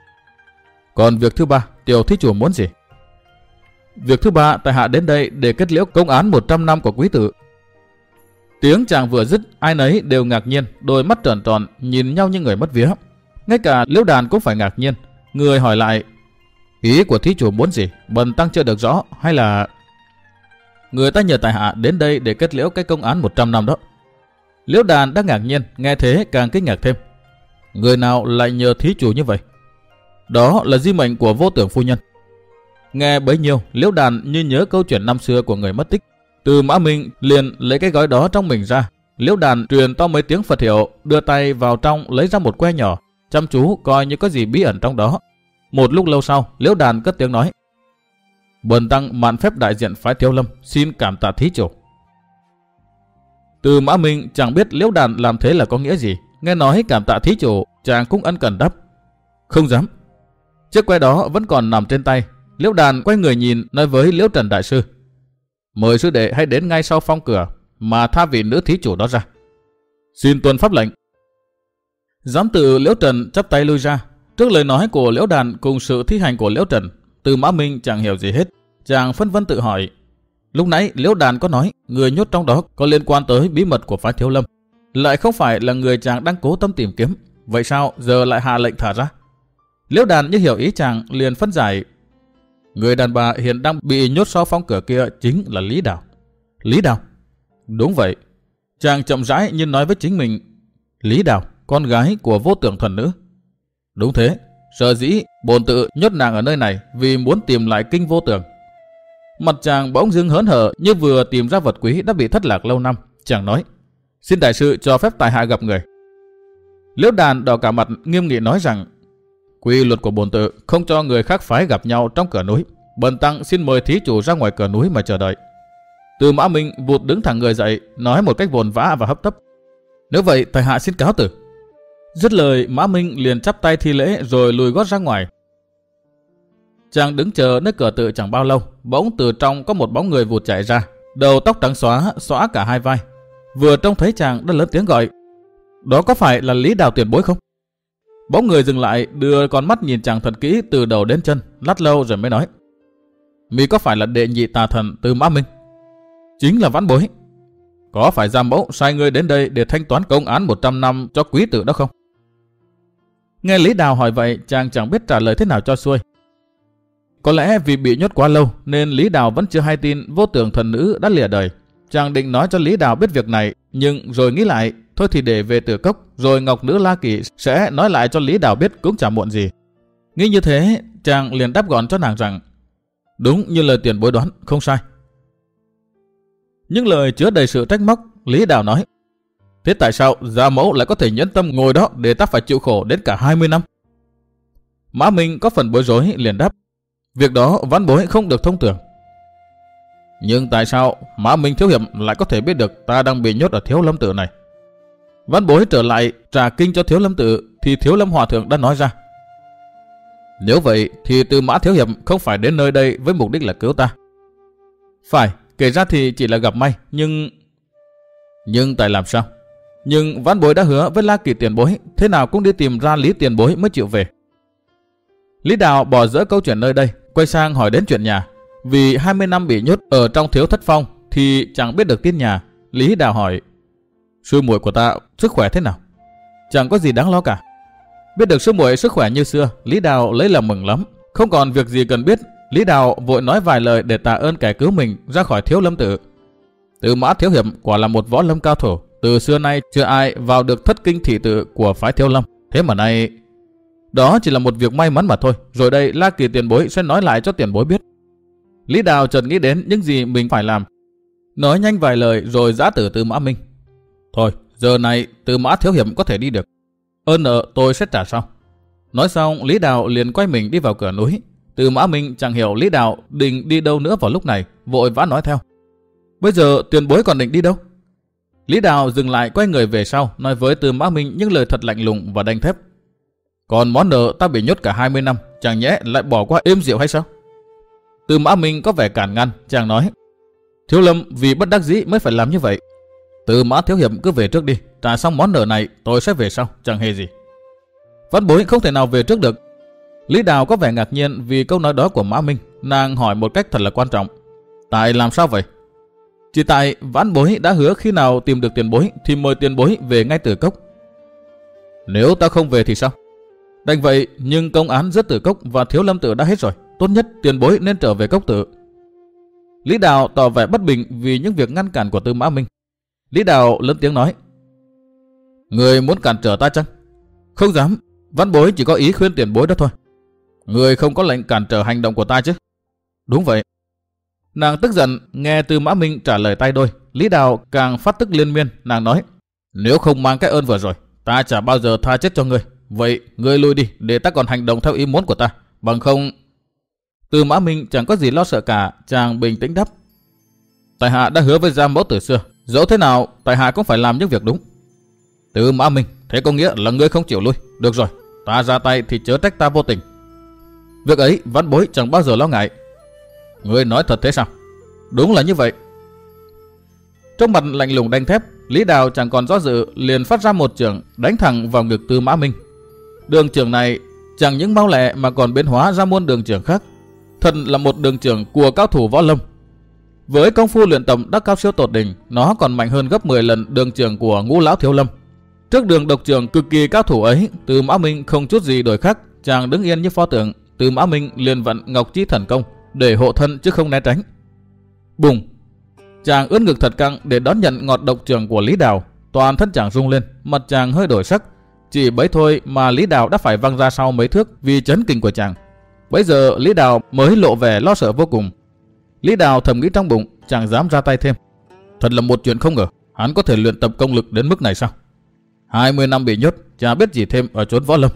A: còn việc thứ ba, tiểu thí chủ muốn gì? Việc thứ ba, tại hạ đến đây để kết liễu công án 100 năm của quý tử. Tiếng chàng vừa dứt, ai nấy đều ngạc nhiên, đôi mắt tròn tròn nhìn nhau như người mất vía. Ngay cả Liễu Đàn cũng phải ngạc nhiên. Người hỏi lại: ý của thí chủ muốn gì? Bần tăng chưa được rõ, hay là... Người ta nhờ tại hạ đến đây để kết liễu cái công án 100 năm đó. Liễu Đàn đã ngạc nhiên, nghe thế càng kinh ngạc thêm. Người nào lại nhờ thí chủ như vậy? Đó là di mệnh của Vô Tưởng phu nhân. Nghe bấy nhiêu, Liễu Đàn như nhớ câu chuyện năm xưa của người mất tích. Từ Mã Minh liền lấy cái gói đó trong mình ra. Liễu Đàn truyền to mấy tiếng Phật hiệu, đưa tay vào trong lấy ra một que nhỏ, chăm chú coi như có gì bí ẩn trong đó. Một lúc lâu sau, Liễu Đàn cất tiếng nói: bần tăng mạn phép đại diện phái Thiếu Lâm, xin cảm tạ thí chủ. Từ Mã Minh chẳng biết Liễu Đàn làm thế là có nghĩa gì. Nghe nói cảm tạ thí chủ, chàng cũng ân cần đáp: không dám. Chiếc que đó vẫn còn nằm trên tay. Liễu Đàn quay người nhìn, nói với Liễu Trần đại sư: mời sư đệ hãy đến ngay sau phong cửa mà tha vị nữ thí chủ đó ra. Xin tuân pháp lệnh. Giám tự Liễu Trần chắp tay lui ra. Trước lời nói của Liễu Đàn cùng sự thi hành của Liễu Trần, Từ Mã Minh chẳng hiểu gì hết. Chàng phân vân tự hỏi: lúc nãy Liễu Đàn có nói người nhốt trong đó có liên quan tới bí mật của phái Thiếu Lâm, lại không phải là người chàng đang cố tâm tìm kiếm, vậy sao giờ lại hạ lệnh thả ra? Liễu Đàn như hiểu ý chàng, liền phân giải: người đàn bà hiện đang bị nhốt sau phong cửa kia chính là Lý Đào. Lý Đào? Đúng vậy. Chàng chậm rãi nhưng nói với chính mình: Lý Đào, con gái của Vô Tưởng thần nữ. Đúng thế, sở dĩ bổn tự nhốt nàng ở nơi này vì muốn tìm lại kinh Vô Tưởng. Mặt chàng bỗng dưng hớn hở như vừa tìm ra vật quý đã bị thất lạc lâu năm. Chàng nói: xin đại sư cho phép tại hạ gặp người. Liễu Đàn đỏ cả mặt nghiêm nghị nói rằng: quy luật của bổn tự không cho người khác phái gặp nhau trong cửa núi. Bần tăng xin mời thí chủ ra ngoài cửa núi mà chờ đợi. Từ Mã Minh vụt đứng thẳng người dậy, nói một cách vồn vã và hấp tấp: nếu vậy tại hạ xin cáo từ. Dứt lời, Mã Minh liền chắp tay thi lễ rồi lùi gót ra ngoài. Chàng đứng chờ nơi cửa tự chẳng bao lâu, bỗng từ trong có một bóng người vụt chạy ra, đầu tóc trắng xóa, xõa cả hai vai. Vừa trông thấy chàng đã lớn tiếng gọi: đó có phải là Lý Đào tiền bối không? Bóng người dừng lại, đưa con mắt nhìn chàng thật kỹ từ đầu đến chân, lát lâu rồi mới nói: mi có phải là đệ nhị tà thần Từ Mã Minh? Chính là vãn bối. Có phải giam mẫu sai ngươi đến đây để thanh toán công án 100 năm cho quý tử đó không? Nghe Lý Đào hỏi vậy, chàng chẳng biết trả lời thế nào cho xuôi. Có lẽ vì bị nhốt quá lâu nên Lý Đào vẫn chưa hay tin Vô Tưởng thần nữ đã lìa đời. Chàng định nói cho Lý Đào biết việc này, nhưng rồi nghĩ lại, thôi thì để về Tử Cốc rồi Ngọc Nữ La Kỳ sẽ nói lại cho Lý Đào biết cũng chẳng muộn gì. Nghĩ như thế, chàng liền đáp gọn cho nàng rằng: đúng như lời tiền bối đoán, không sai. Những lời chứa đầy sự trách móc. Lý Đào nói: thế tại sao gia mẫu lại có thể nhẫn tâm ngồi đó để ta phải chịu khổ đến cả 20 năm? Mã Minh có phần bối rối liền đáp: việc đó vãn bối không được thông tưởng. Nhưng tại sao Mã Minh thiếu hiệp lại có thể biết được ta đang bị nhốt ở Thiếu Lâm tự này? Vãn bối trở lại trả kinh cho Thiếu Lâm tự thì Thiếu Lâm hòa thượng đã nói ra: Nếu vậy thì Tư Mã thiếu hiệp không phải đến nơi đây với mục đích là cứu ta. Phải, kể ra thì chỉ là gặp may, nhưng tại làm sao? Nhưng vãn bối đã hứa với La Kỳ tiền bối, thế nào cũng đi tìm ra Lý tiền bối mới chịu về. Lý Đào bỏ dỡ câu chuyện nơi đây, quay sang hỏi đến chuyện nhà. Vì 20 năm bị nhốt ở trong Thiếu Thất Phong thì chẳng biết được tin nhà. Lý Đào hỏi: sư muội của ta sức khỏe thế nào? Chẳng có gì đáng lo cả. Biết được sư muội sức khỏe như xưa, Lý Đào lấy làm mừng lắm. Không còn việc gì cần biết, Lý Đào vội nói vài lời để tạ ơn kẻ cứu mình ra khỏi Thiếu Lâm Tự. Tư Mã thiếu hiệp quả là một võ lâm cao thủ, từ xưa nay chưa ai vào được thất kinh thị tự của phái Thiếu Lâm. Thế mà nay đó chỉ là một việc may mắn mà thôi. Rồi đây La Kỳ tiền bối sẽ nói lại cho tiền bối biết. Lý Đào chợt nghĩ đến những gì mình phải làm, nói nhanh vài lời rồi giã từ Tư Mã Minh. Thôi, giờ này Tư Mã thiếu hiệp có thể đi được. Ơn nợ tôi sẽ trả sau. Nói xong, Lý Đào liền quay mình đi vào cửa núi. Tư Mã Minh chẳng hiểu Lý Đào định đi đâu nữa vào lúc này, vội vã nói theo: bây giờ tiền bối còn định đi đâu? Lý Đào dừng lại quay người về sau, nói với Tư Mã Minh những lời thật lạnh lùng và đanh thép. Còn món nợ ta bị nhốt cả 20 năm, chẳng nhẽ lại bỏ qua êm dịu hay sao? Tư Mã Minh có vẻ cản ngăn, chàng nói: Thiếu Lâm vì bất đắc dĩ mới phải làm như vậy. Tư Mã thiếu hiệp cứ về trước đi, trả xong món nợ này tôi sẽ về sau, chẳng hề gì. Vãn bối không thể nào về trước được. Lý Đào có vẻ ngạc nhiên vì câu nói đó của Mã Minh. Nàng hỏi một cách thật là quan trọng: tại làm sao vậy? Chỉ tại vãn bối đã hứa khi nào tìm được tiền bối thì mời tiền bối về ngay Tử Cốc. Nếu ta không về thì sao? Đành vậy, nhưng công án giữa Tử Cốc và Thiếu Lâm Tự đã hết rồi, tốt nhất tiền bối nên trở về Cốc Tự. Lý Đào tỏ vẻ bất bình vì những việc ngăn cản của Tư Mã Minh. Lý Đào lớn tiếng nói: người muốn cản trở ta chăng? Không dám, vãn bối chỉ có ý khuyên tiền bối đó thôi. Người không có lệnh cản trở hành động của ta chứ? Đúng vậy. Nàng tức giận nghe Tư Mã Minh trả lời tay đôi. Lý Đào càng phát tức liên miên. Nàng nói: nếu không mang cái ơn vừa rồi, ta chả bao giờ tha chết cho ngươi. Vậy ngươi lui đi để ta còn hành động theo ý muốn của ta, bằng không... Tư Mã Minh chẳng có gì lo sợ cả, chàng bình tĩnh đáp: tại hạ đã hứa với Gia mẫu từ xưa, dẫu thế nào tại hạ cũng phải làm những việc đúng. Tư Mã Minh, thế có nghĩa là ngươi không chịu lui? Được rồi, ta ra tay thì chớ trách ta vô tình. Việc ấy vãn bối chẳng bao giờ lo ngại. Ngươi nói thật thế sao? Đúng là như vậy. Trong mặt lạnh lùng đanh thép, Lý Đào chẳng còn do dự, liền phát ra một chưởng đánh thẳng vào ngực Tư Mã Minh. Đường chưởng này chẳng những mau lẹ mà còn biến hóa ra muôn đường chưởng khác. Thật là một đường chưởng của cao thủ võ lâm. Với công phu luyện tập đắc cao siêu tột đỉnh, nó còn mạnh hơn gấp 10 lần đường chưởng của Ngũ lão Thiếu Lâm. Trước đường độc chưởng cực kỳ cao thủ ấy, Tư Mã Minh không chút gì đổi khác, chàng đứng yên như pho tượng. Tư Mã Minh liền vận Ngọc Chi Thần Công để hộ thân chứ không né tránh. Bùng! Chàng ướn ngực thật căng để đón nhận ngọt độc chưởng của Lý Đào. Toàn thân chàng rung lên, mặt chàng hơi đổi sắc. Chỉ bấy thôi mà Lý Đào đã phải văng ra sau mấy thước vì chấn kinh của chàng. Bấy giờ Lý Đào mới lộ vẻ lo sợ vô cùng. Lý Đào thầm nghĩ trong bụng, chàng dám ra tay thêm. Thật là một chuyện không ngờ, hắn có thể luyện tập công lực đến mức này sao? 20 năm bị nhốt, chả biết gì thêm ở chốn võ lâm.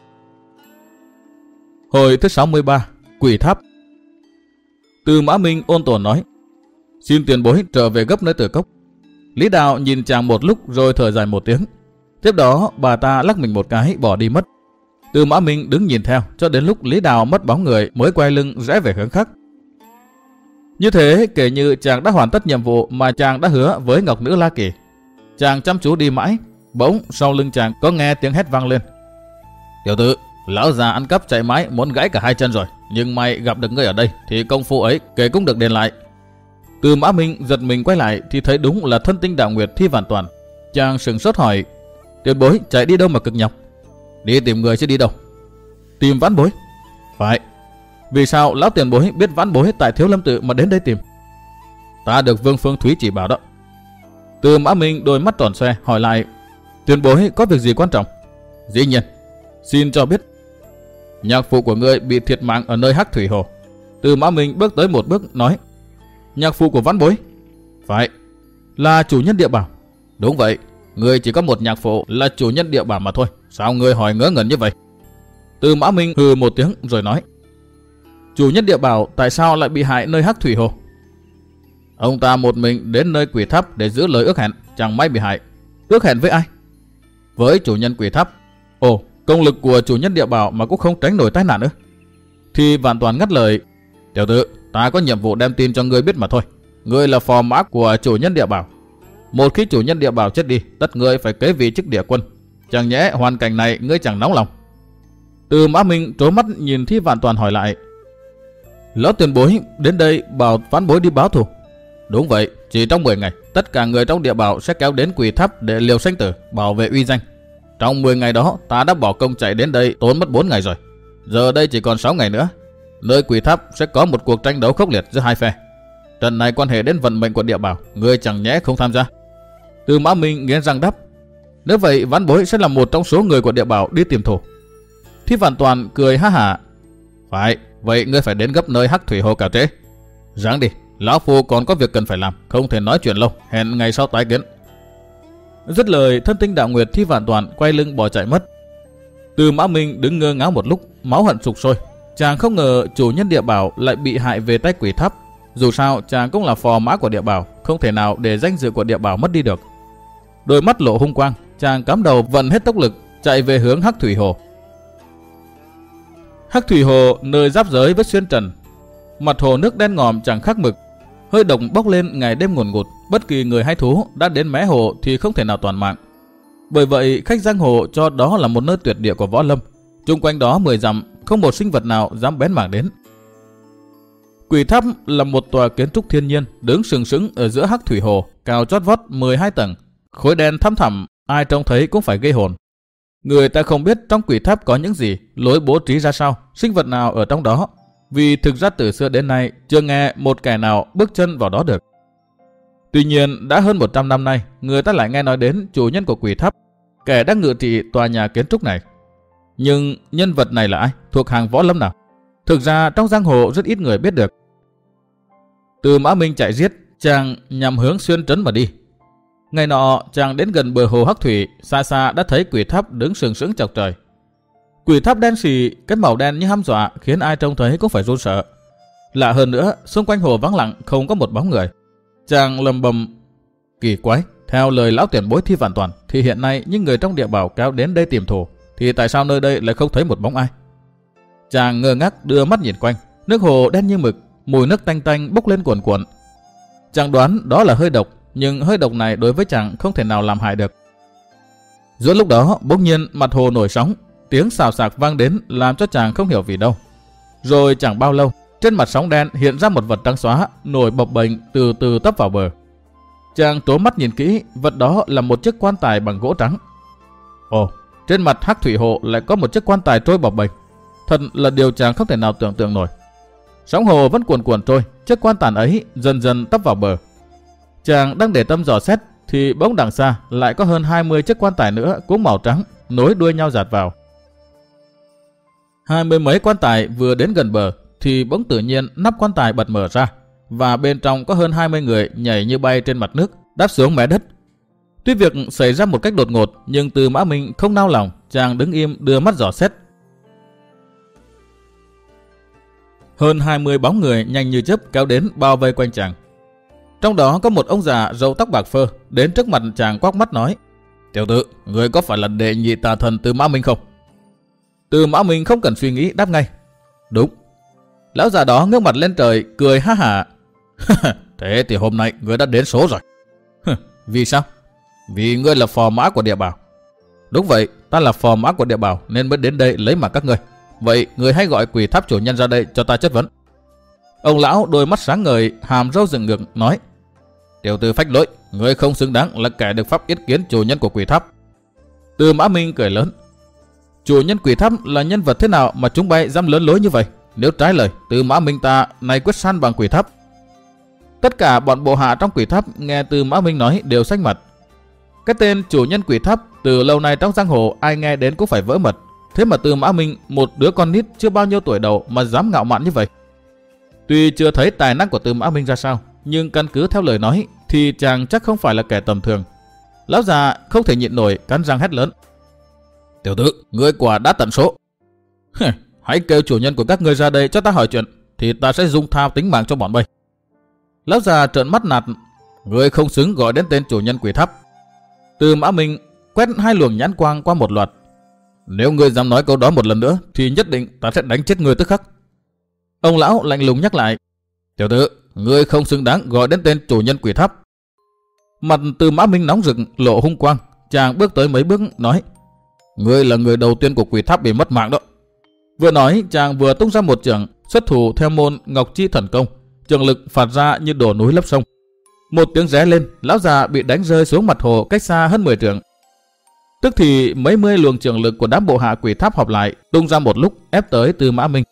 A: Hồi thứ 63, Quỷ Tháp. Tư Mã Minh ôn tồn nói: xin tiền bối trở về gấp nơi Tử Cốc. Lý Đào nhìn chàng một lúc rồi thở dài một tiếng. Tiếp đó bà ta lắc mình một cái bỏ đi mất. Tư Mã Minh đứng nhìn theo cho đến lúc Lý Đào mất bóng người mới quay lưng rẽ về hướng khác. Như thế kể như chàng đã hoàn tất nhiệm vụ mà chàng đã hứa với Ngọc Nữ La Kỳ. Chàng chăm chú đi mãi, bỗng sau lưng chàng có nghe tiếng hét vang lên: tiểu tử, lão già ăn cắp chạy mãi muốn gãy cả hai chân rồi, nhưng may gặp được ngươi ở đây thì công phu ấy kể cũng được đền lại. Tư Mã Minh giật mình quay lại thì thấy đúng là thân tinh Đạo Nguyệt Thi Vạn Toàn. Chàng sửng sốt hỏi: tiền bối chạy đi đâu mà cực nhọc? Đi tìm người chứ đi đâu? Tìm vãn bối? Phải. Vì sao lão tiền bối biết vãn bối tại Thiếu Lâm Tự mà đến đây tìm? Ta được Vương Phương Thúy chỉ bảo đó. Tư Mã Minh đôi mắt tròn xoe hỏi lại: tiền bối có việc gì quan trọng? Dĩ nhiên. Xin cho biết. Nhạc phụ của ngươi bị thiệt mạng ở nơi Hắc Thủy Hồ. Tư Mã Minh bước tới một bước nói: nhạc phụ của vãn bối? Phải. Là chủ nhân địa bảo? Đúng vậy. Ngươi chỉ có một nhạc phụ là chủ nhân địa bảo mà thôi. Sao ngươi hỏi ngớ ngẩn như vậy? Tư Mã Minh hừ một tiếng rồi nói: chủ nhân địa bảo tại sao lại bị hại nơi Hắc Thủy Hồ? Ông ta một mình đến nơi Quỷ Tháp để giữ lời ước hẹn, chẳng may bị hại. Ước hẹn với ai? Với chủ nhân Quỷ Tháp. Ồ, công lực của chủ nhân địa bảo mà cũng không tránh nổi tai nạn nữa. Thì Vạn Toàn ngắt lời: Tiểu tử, ta có nhiệm vụ đem tin cho ngươi biết mà thôi. Ngươi là phò mã của chủ nhân địa bảo. Một khi chủ nhân địa bảo chết đi, tất ngươi phải kế vị chức địa quân. Chẳng nhẽ hoàn cảnh này ngươi chẳng nóng lòng? Từ Mã Minh trố mắt nhìn Thi Vạn Toàn hỏi lại: Lão tiền bối đến đây bảo vãn bối đi báo thù? Đúng vậy, chỉ trong 10 ngày, tất cả người trong địa bảo sẽ kéo đến Quỷ Tháp để liều sinh tử, bảo vệ uy danh. Trong 10 ngày đó, ta đã bỏ công chạy đến đây tốn mất 4 ngày rồi. Giờ đây chỉ còn 6 ngày nữa. Nơi Quỷ Tháp sẽ có một cuộc tranh đấu khốc liệt giữa hai phe. Trận này quan hệ đến vận mệnh của địa bảo, ngươi chẳng nhẽ không tham gia? Từ Mã Minh nghiến răng đáp: Nếu vậy, vãn bối sẽ là một trong số người của địa bảo đi tìm thù. Thi Vạn Toàn cười ha hả: Phải, vậy ngươi phải đến gấp nơi Hắc Thủy Hồ cả trễ. Ráng đi, lão phu còn có việc cần phải làm, không thể nói chuyện lâu, hẹn ngày sau tái kiến. Dứt lời, thân tinh đạo nguyệt Thi Vạn Toàn quay lưng bỏ chạy mất. Từ Mã Minh đứng ngơ ngáo một lúc, máu hận sục sôi. Chàng không ngờ chủ nhân địa bảo lại bị hại về tay Quỷ Tháp. Dù sao chàng cũng là phò mã của địa bảo, không thể nào để danh dự của địa bảo mất đi được. Đôi mắt lộ hung quang, chàng cắm đầu vận hết tốc lực chạy về hướng Hắc Thủy Hồ. Hắc Thủy Hồ nơi giáp giới với Xuyên Trần. Mặt hồ nước đen ngòm chẳng khác mực, hơi độc bốc lên ngày đêm ngùn ngụt. Bất kỳ người hay thú đã đến mé hồ thì không thể nào toàn mạng. Bởi vậy khách giang hồ cho đó là một nơi tuyệt địa của võ lâm. Chung quanh đó 10 dặm không một sinh vật nào dám bén mảng đến. Quỷ Tháp là một tòa kiến trúc thiên nhiên đứng sừng sững ở giữa Hắc Thủy Hồ, cao chót vót 12 tầng, khối đen thăm thẳm, ai trông thấy cũng phải gây hồn. Người ta không biết trong Quỷ Tháp có những gì, lối bố trí ra sao, sinh vật nào ở trong đó, vì thực ra từ xưa đến nay chưa nghe một kẻ nào bước chân vào đó được. Tuy nhiên đã hơn 100 năm nay, người ta lại nghe nói đến chủ nhân của Quỷ Tháp, kẻ đang ngự trị tòa nhà kiến trúc này. Nhưng nhân vật này là ai, thuộc hàng võ lâm nào? Thực ra trong giang hồ rất ít người biết được. Từ Mã Minh chạy giết, chàng nhằm hướng Xuyên Trấn mà đi. Ngày nọ chàng đến gần bờ hồ Hắc Thủy, xa xa đã thấy Quỷ Tháp đứng sừng sững chọc trời. Quỷ Tháp đen xì, cái màu đen như hăm dọa khiến ai trông thấy cũng phải run sợ. Lạ hơn nữa, xung quanh hồ vắng lặng không có một bóng người. Chàng lầm bầm: Kỳ quái, theo lời lão tiền bối Thi Vạn Toàn thì hiện nay những người trong địa bảo kéo đến đây tìm thù, thì tại sao nơi đây lại không thấy một bóng ai? Chàng ngơ ngác đưa mắt nhìn quanh, nước hồ đen như mực, mùi nước tanh tanh bốc lên cuồn cuộn. Chàng đoán đó là hơi độc, nhưng hơi độc này đối với chàng không thể nào làm hại được. Giữa lúc đó bỗng nhiên mặt hồ nổi sóng, tiếng xào xạc vang đến làm cho chàng không hiểu vì đâu. Rồi chẳng bao lâu, trên mặt sóng đen hiện ra một vật trắng xóa, nổi bập bềnh từ từ tấp vào bờ. Chàng trố mắt nhìn kỹ, vật đó là một chiếc quan tài bằng gỗ trắng. Ồ, trên mặt Hắc Thủy Hồ lại có một chiếc quan tài trôi bập bềnh. Thật là điều chàng không thể nào tưởng tượng nổi. Sóng hồ vẫn cuồn cuộn trôi, chiếc quan tài ấy dần dần tấp vào bờ. Chàng đang để tâm dò xét thì bỗng đằng xa lại có hơn 20 chiếc quan tài nữa cũng màu trắng, nối đuôi nhau dạt vào. 20 mấy quan tài vừa đến gần bờ thì bỗng tự nhiên nắp quan tài bật mở ra, và bên trong có hơn 20 người nhảy như bay trên mặt nước, đáp xuống mé đất. Tuy việc xảy ra một cách đột ngột, nhưng Từ Mã Minh không nao lòng, chàng đứng im đưa mắt dò xét. Hơn 20 bóng người nhanh như chớp kéo đến bao vây quanh chàng. Trong đó có một ông già râu tóc bạc phơ đến trước mặt chàng quắc mắt nói: Tiểu tử, người có phải là đệ nhị tà thần Từ Mã Minh không? Từ Mã Minh không cần suy nghĩ đáp ngay: Đúng. Lão già đó ngước mặt lên trời cười ha hả: Thế thì hôm nay ngươi đã đến số rồi. Vì sao? Vì ngươi là phò mã của địa bảo. Đúng vậy, ta là phò mã của địa bảo nên mới đến đây lấy mạng các ngươi. Vậy ngươi hãy gọi Quỷ Tháp chủ nhân ra đây cho ta chất vấn. Ông lão đôi mắt sáng ngời, hàm râu dựng ngược nói: Tiểu tử phách lối, ngươi không xứng đáng là kẻ được pháp yết kiến chủ nhân của Quỷ Tháp. Từ Mã Minh cười lớn: Chủ nhân Quỷ Tháp là nhân vật thế nào mà chúng bay dám lớn lối như vậy? Nếu trái lời, Từ Mã Minh ta nay quyết san bằng Quỷ Tháp. Tất cả bọn bộ hạ trong Quỷ Tháp nghe Từ Mã Minh nói đều xanh mặt. Cái tên chủ nhân Quỷ Tháp từ lâu nay trong giang hồ ai nghe đến cũng phải vỡ mật. Thế mà Từ Mã Minh, một đứa con nít chưa bao nhiêu tuổi đầu mà dám ngạo mạn như vậy. Tuy chưa thấy tài năng của Từ Mã Minh ra sao, nhưng căn cứ theo lời nói thì chàng chắc không phải là kẻ tầm thường. Lão già không thể nhịn nổi, cắn răng hét lớn: Tiểu tử, ngươi quả đã tận số. Hãy kêu chủ nhân của các ngươi ra đây cho ta hỏi chuyện, thì ta sẽ dung tha tính mạng cho bọn bay. Lão già trợn mắt nạt: Ngươi không xứng gọi đến tên chủ nhân Quỷ Tháp. Từ Mã Minh quét hai luồng nhãn quang qua một loạt: Nếu ngươi dám nói câu đó một lần nữa thì nhất định ta sẽ đánh chết ngươi tức khắc. Ông lão lạnh lùng nhắc lại. Tiểu tử, ngươi không xứng đáng gọi đến tên chủ nhân quỷ tháp. Mặt Từ Mã Minh nóng rực lộ hung quang. Chàng bước tới mấy bước nói. Ngươi là người đầu tiên của quỷ tháp bị mất mạng đó. Vừa nói chàng vừa tung ra một chưởng xuất thủ theo môn Ngọc Chi Thần Công. Chưởng lực phạt ra như đổ núi lấp sông. Một tiếng ré lên, lão già bị đánh rơi xuống mặt hồ cách xa hơn 10 trượng. Tức thì mấy mươi luồng chưởng lực của đám bộ hạ quỷ tháp họp lại, tung ra một lúc ép tới Từ Mã Minh.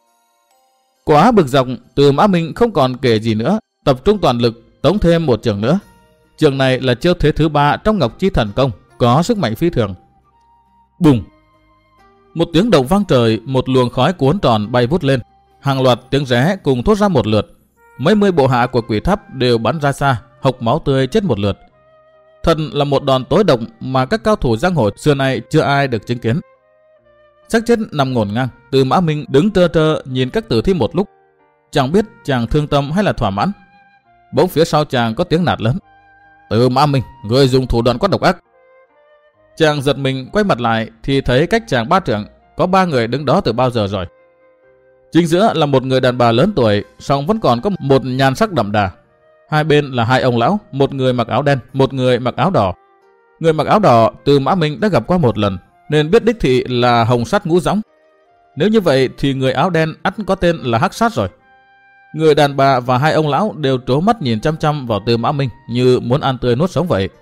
A: Quá bực dọc, Từ Mã Minh không còn kể gì nữa, tập trung toàn lực tống thêm một chưởng nữa. Chưởng này là chiêu thế thứ 3 trong Ngọc Chi Thần Công, có sức mạnh phi thường. Bùng! Một tiếng động vang trời, một luồng khói cuốn tròn bay vút lên, hàng loạt tiếng ré cùng thốt ra một lượt. Mấy mươi bộ hạ của quỷ tháp đều bắn ra xa, hộc máu tươi chết một lượt. Thật là một đòn tối độc mà các cao thủ giang hồ xưa nay chưa ai được chứng kiến. Xác chết nằm ngổn ngang, Từ Mã Minh đứng trơ trơ nhìn các tử thi một lúc. Chẳng biết chàng thương tâm hay là thỏa mãn. Bỗng phía sau chàng có tiếng nạt lớn. Từ Mã Minh, người dùng thủ đoạn quá độc ác. Chàng giật mình quay mặt lại thì thấy cách chàng 3 trượng có 3 người đứng đó từ bao giờ rồi. Chính giữa là một người đàn bà lớn tuổi, song vẫn còn có một nhan sắc đậm đà. Hai bên là hai ông lão, một người mặc áo đen, một người mặc áo đỏ. Người mặc áo đỏ Từ Mã Minh đã gặp qua một lần, nên biết đích thị là Hồng Sắt Ngũ Dõng. Nếu như vậy thì người áo đen ắt có tên là Hắc Sát rồi. Người đàn bà và hai ông lão đều trố mắt nhìn chăm chăm vào Từ Mã Minh như muốn ăn tươi nuốt sống vậy.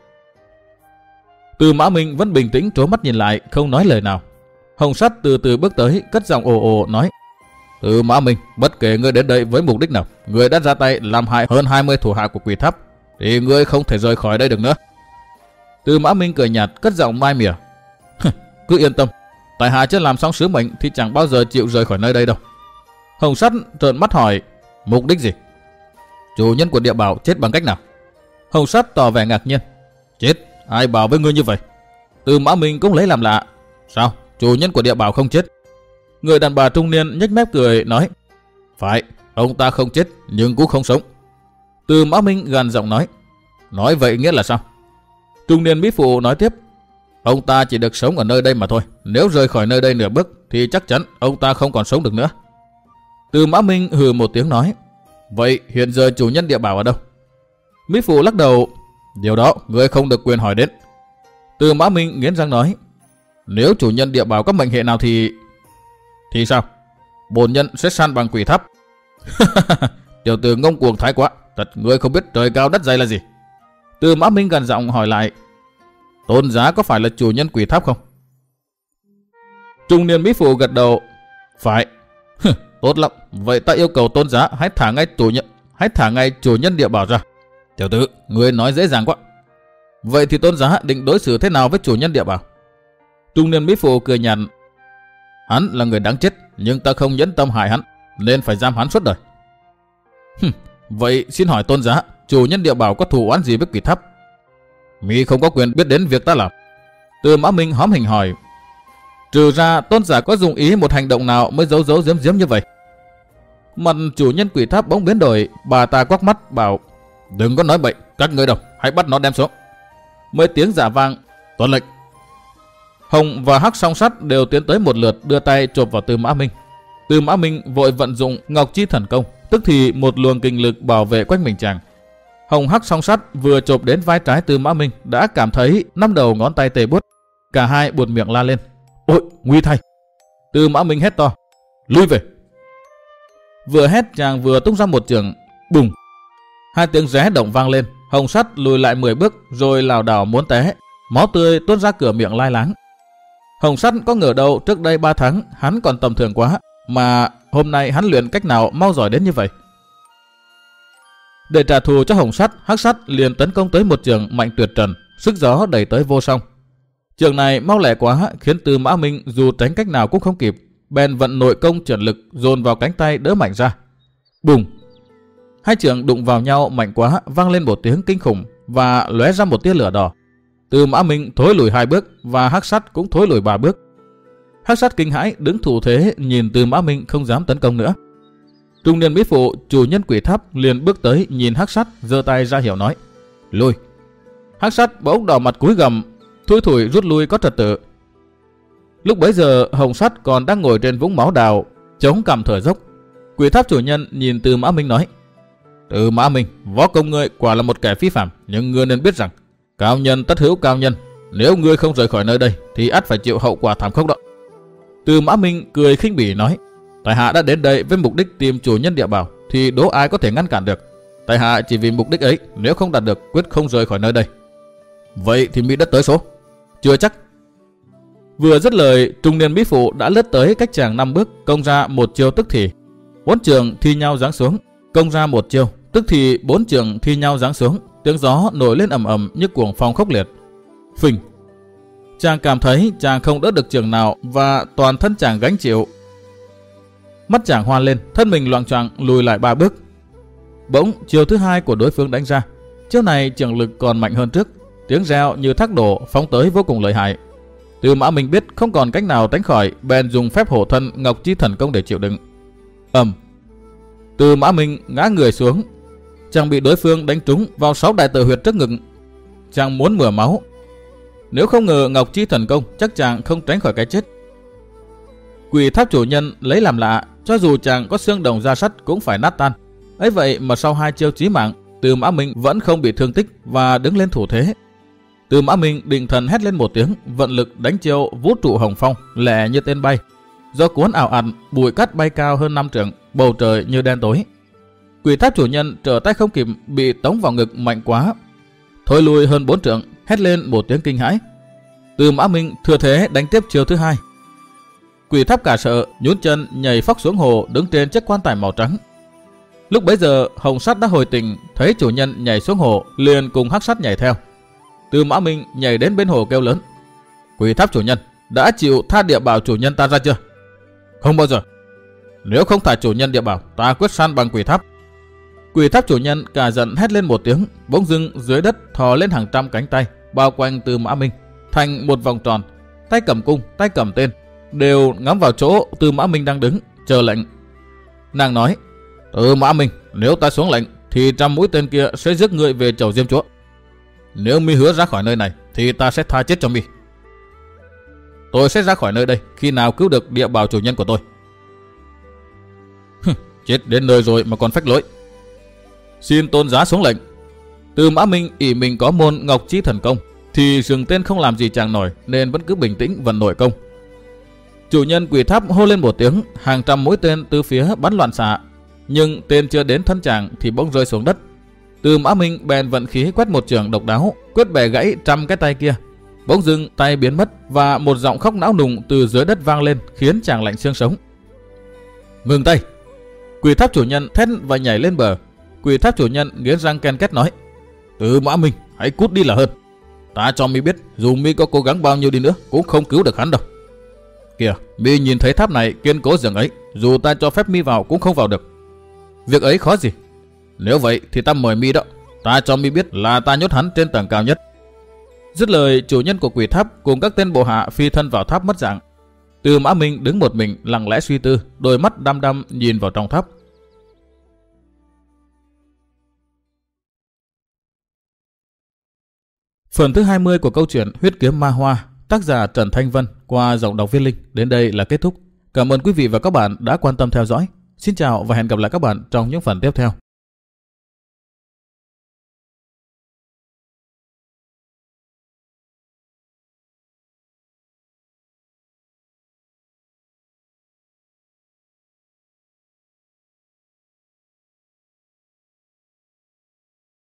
A: Từ Mã Minh vẫn bình tĩnh trố mắt nhìn lại, không nói lời nào. Hồng Sắt từ từ bước tới, cất giọng ồ ồ nói. Từ Mã Minh, bất kể ngươi đến đây với mục đích nào, ngươi đã ra tay làm hại hơn 20 thủ hạ của quỷ tháp, thì ngươi không thể rời khỏi đây được nữa. Từ Mã Minh cười nhạt, cất giọng mai mỉa. Cứ yên tâm, tại hạ chưa làm xong sứ mệnh thì chẳng bao giờ chịu rời khỏi nơi đây đâu. Hồng Sắt trợn mắt hỏi, mục đích gì? Chủ nhân của địa bảo chết bằng cách nào? Hồng Sắt tỏ vẻ ngạc nhiên. Chết, ai bảo với ngươi như vậy? Từ Mã Minh cũng lấy làm lạ. Sao, chủ nhân của địa bảo không chết? Người đàn bà trung niên nhếch mép cười nói. Phải, ông ta không chết nhưng cũng không sống. Từ Mã Minh gằn giọng nói. Nói vậy nghĩa là sao? Trung niên mỹ phụ nói tiếp. Ông ta chỉ được sống ở nơi đây mà thôi. Nếu rời khỏi nơi đây nửa bước thì chắc chắn ông ta không còn sống được nữa. Từ Mã Minh hừ một tiếng nói. Vậy hiện giờ chủ nhân địa bảo ở đâu? Mỹ phụ lắc đầu. Điều đó ngươi không được quyền hỏi đến. Từ Mã Minh nghiến răng nói. Nếu chủ nhân địa bảo có mệnh hệ nào thì... Thì sao? Bổn nhân sẽ san bằng quỷ tháp. Tiểu tử ngông cuồng thái quá. Thật ngươi không biết trời cao đất dày là gì. Từ Mã Minh gần giọng hỏi lại. Tôn giá có phải là chủ nhân quỷ tháp không? Trung niên mỹ phụ gật đầu. Phải. Tốt lắm. Vậy ta yêu cầu tôn giá hãy thả ngay chủ nhân địa bảo ra. Tiểu tử, ngươi nói dễ dàng quá. Vậy thì tôn giá định đối xử thế nào với chủ nhân địa bảo? Trung niên mỹ phụ cười nhạt. Hắn là người đáng chết, nhưng ta không nhẫn tâm hại hắn, nên phải giam hắn suốt đời. Vậy xin hỏi tôn giá, chủ nhân địa bảo có thù oán gì với quỷ tháp? Mi không có quyền biết đến việc ta làm. Từ Mã Minh hóm hình hỏi. Trừ ra tôn giả có dùng ý một hành động nào mới giấu giấu giếm giếm như vậy? Mặt chủ nhân quỷ tháp bỗng biến đổi, bà ta quắc mắt bảo. Đừng có nói bậy, các ngươi đâu, hãy bắt nó đem xuống. Mấy tiếng giả vang, tuân lệnh. Hồng và Hắc Song Sắt đều tiến tới một lượt đưa tay chộp vào Từ Mã Minh. Từ Mã Minh vội vận dụng Ngọc Chi Thần Công, tức thì một luồng kình lực bảo vệ quanh mình chàng. Hồng Hắc Song Sắt vừa chộp đến vai trái Từ Mã Minh đã cảm thấy 5 đầu ngón tay tê buốt. Cả hai buột miệng la lên. Ôi, nguy thay! Từ Mã Minh hét to. Lui về! Vừa hét chàng vừa tung ra một chưởng. Bùng! Hai tiếng ré động vang lên. Hồng Sắt lùi lại 10 bước rồi lảo đảo muốn té. Máu tươi tuôn ra cửa miệng lai láng. Hồng Sắt có ngờ đâu trước đây 3 tháng hắn còn tầm thường quá, mà hôm nay hắn luyện cách nào mau giỏi đến như vậy. Để trả thù cho Hồng Sắt, Hắc Sắt liền tấn công tới một chưởng mạnh tuyệt trần, sức gió đẩy tới vô song. Chưởng này mau lẹ quá khiến Từ Mã Minh dù tránh cách nào cũng không kịp, bèn vận nội công chuyển lực dồn vào cánh tay đỡ mạnh ra. Bùng! Hai chưởng đụng vào nhau mạnh quá, vang lên một tiếng kinh khủng và lóe ra một tia lửa đỏ. Từ Mã Minh thối lùi 2 bước và Hắc Sắt cũng thối lùi 3 bước. Hắc Sắt kinh hãi đứng thủ thế nhìn Từ Mã Minh không dám tấn công nữa. Trung niên mỹ phụ chủ nhân quỷ tháp liền bước tới nhìn Hắc Sắt giơ tay ra hiệu nói. Lui! Hắc Sắt bỗng đỏ mặt cúi gằm, thui thủi rút lui có trật tự. Lúc bấy giờ Hồng Sắt còn đang ngồi trên vũng máu đào, chống cằm thở dốc. Quỷ tháp chủ nhân nhìn Từ Mã Minh nói: Từ Mã Minh, võ công ngươi quả là một kẻ phi phạm, nhưng ngươi nên biết rằng cao nhân tất hữu cao nhân, nếu ngươi không rời khỏi nơi đây thì ắt phải chịu hậu quả thảm khốc đó. Từ Mã Minh cười khinh bỉ nói: Tại hạ đã đến đây với mục đích tìm chủ nhân địa bảo, thì đố ai có thể ngăn cản được. Tại hạ chỉ vì mục đích ấy, nếu không đạt được quyết không rời khỏi nơi đây. Vậy thì Mỹ đất tới số? Chưa chắc. Vừa dứt lời, trung niên mỹ phụ đã lướt tới cách chàng 5 bước, công ra một chiêu tức thì 4 trường thi nhau giáng xuống, công ra một chiêu tức thì 4 trường thi nhau giáng xuống, tiếng gió nổi lên ầm ầm như cuồng phong khốc liệt. Phình! Chàng cảm thấy chàng không đỡ được trường nào và toàn thân chàng gánh chịu. Mắt chàng hoa lên, thân mình loạng choạng lùi lại 3 bước. Bỗng chiêu thứ hai của đối phương đánh ra. Chiêu này trường lực còn mạnh hơn trước, tiếng reo như thác đổ phóng tới vô cùng lợi hại. Từ Mã Minh biết không còn cách nào tránh khỏi, bèn dùng phép hộ thân Ngọc Chi Thần Công để chịu đựng. Ầm! Từ Mã Minh ngã người xuống, chàng bị đối phương đánh trúng vào 6 đại tử huyệt trước ngực. Chàng muốn mửa máu. Nếu không ngờ Ngọc Chi Thần Công, chắc chàng không tránh khỏi cái chết. Quỷ tháp chủ nhân lấy làm lạ, cho dù chàng có xương đồng da sắt cũng phải nát tan. Ấy vậy mà sau 2 chiêu chí mạng, Từ Mã Minh vẫn không bị thương tích và đứng lên thủ thế. Từ Mã Minh định thần hét lên một tiếng, vận lực đánh chiêu vũ trụ hồng phong, lẹ như tên bay. Do cuốn ảo ạt, bụi cát bay cao hơn 5 trượng, bầu trời như đen tối. Quỷ tháp chủ nhân trở tay không kịp, bị tống vào ngực mạnh quá, thôi lùi hơn 4 trượng, hét lên một tiếng kinh hãi. Từ Mã Minh thừa thế đánh tiếp chiêu thứ hai. Quỷ tháp cả sợ, nhún chân nhảy phóc xuống hồ, đứng trên chiếc quan tài màu trắng. Lúc bấy giờ Hồng Sắt đã hồi tỉnh, thấy chủ nhân nhảy xuống hồ, liền cùng Hắc Sắt nhảy theo. Từ Mã Minh nhảy đến bên hồ kêu lớn: Quỷ tháp chủ nhân, đã chịu tha địa bảo chủ nhân ta ra chưa? Không bao giờ. Nếu không thả chủ nhân địa bảo, ta quyết san bằng quỷ tháp. Quỷ tháp chủ nhân cả giận hét lên một tiếng, bỗng dưng dưới đất thò lên hàng trăm cánh tay, bao quanh Từ Mã Minh thành một vòng tròn, tay cầm cung, tay cầm tên, đều ngắm vào chỗ Từ Mã Minh đang đứng, chờ lệnh. Nàng nói: Từ Mã Minh, nếu ta xuống lệnh, thì 100 mũi tên kia sẽ giết ngươi về chầu Diêm Chúa. Nếu mi hứa ra khỏi nơi này, thì ta sẽ tha chết cho mi. Tôi sẽ ra khỏi nơi đây khi nào cứu được địa bảo chủ nhân của tôi. Chết đến nơi rồi mà còn phách lối. Xin tôn giá xuống lệnh. Từ Mã Minh ỷ mình có môn Ngọc Chi Thần Công, thì rừng tên không làm gì chàng nổi, nên vẫn cứ bình tĩnh vận nội công. Chủ nhân quỷ tháp hô lên một tiếng, hàng trăm mũi tên từ phía bắn loạn xạ, nhưng tên chưa đến thân chàng thì bỗng rơi xuống đất. Từ Mã Minh bèn vận khí quét một trường độc đáo, quyết bẻ gãy 100 cái tay kia. Bỗng dưng tay biến mất và một giọng khóc não nùng từ dưới đất vang lên, khiến chàng lạnh xương sống. Ngừng tay! Quỷ tháp chủ nhân thét và nhảy lên bờ. Quỷ tháp chủ nhân nghiến răng ken két nói: Từ Mã Minh, hãy cút đi là hơn. Ta cho mi biết, dù mi có cố gắng bao nhiêu đi nữa cũng không cứu được hắn đâu. Kìa, mi nhìn thấy tháp này kiên cố dường ấy, dù ta cho phép mi vào cũng không vào được. Việc ấy khó gì. Nếu vậy thì ta mời mi đó. Ta cho mi biết là ta nhốt hắn trên tầng cao nhất. Dứt lời, chủ nhân của quỷ tháp cùng các tên bộ hạ phi thân vào tháp mất dạng. Từ Mã Minh đứng một mình lặng lẽ suy tư, đôi mắt đăm đăm nhìn vào trong tháp. Phần thứ 20 của câu chuyện Huyết Kiếm Ma Hoa, tác giả Trần Thanh Vân, qua giọng đọc Viết Linh đến đây là kết thúc. Cảm ơn quý vị và các bạn đã quan tâm theo dõi. Xin chào và hẹn gặp lại các bạn trong những phần tiếp theo.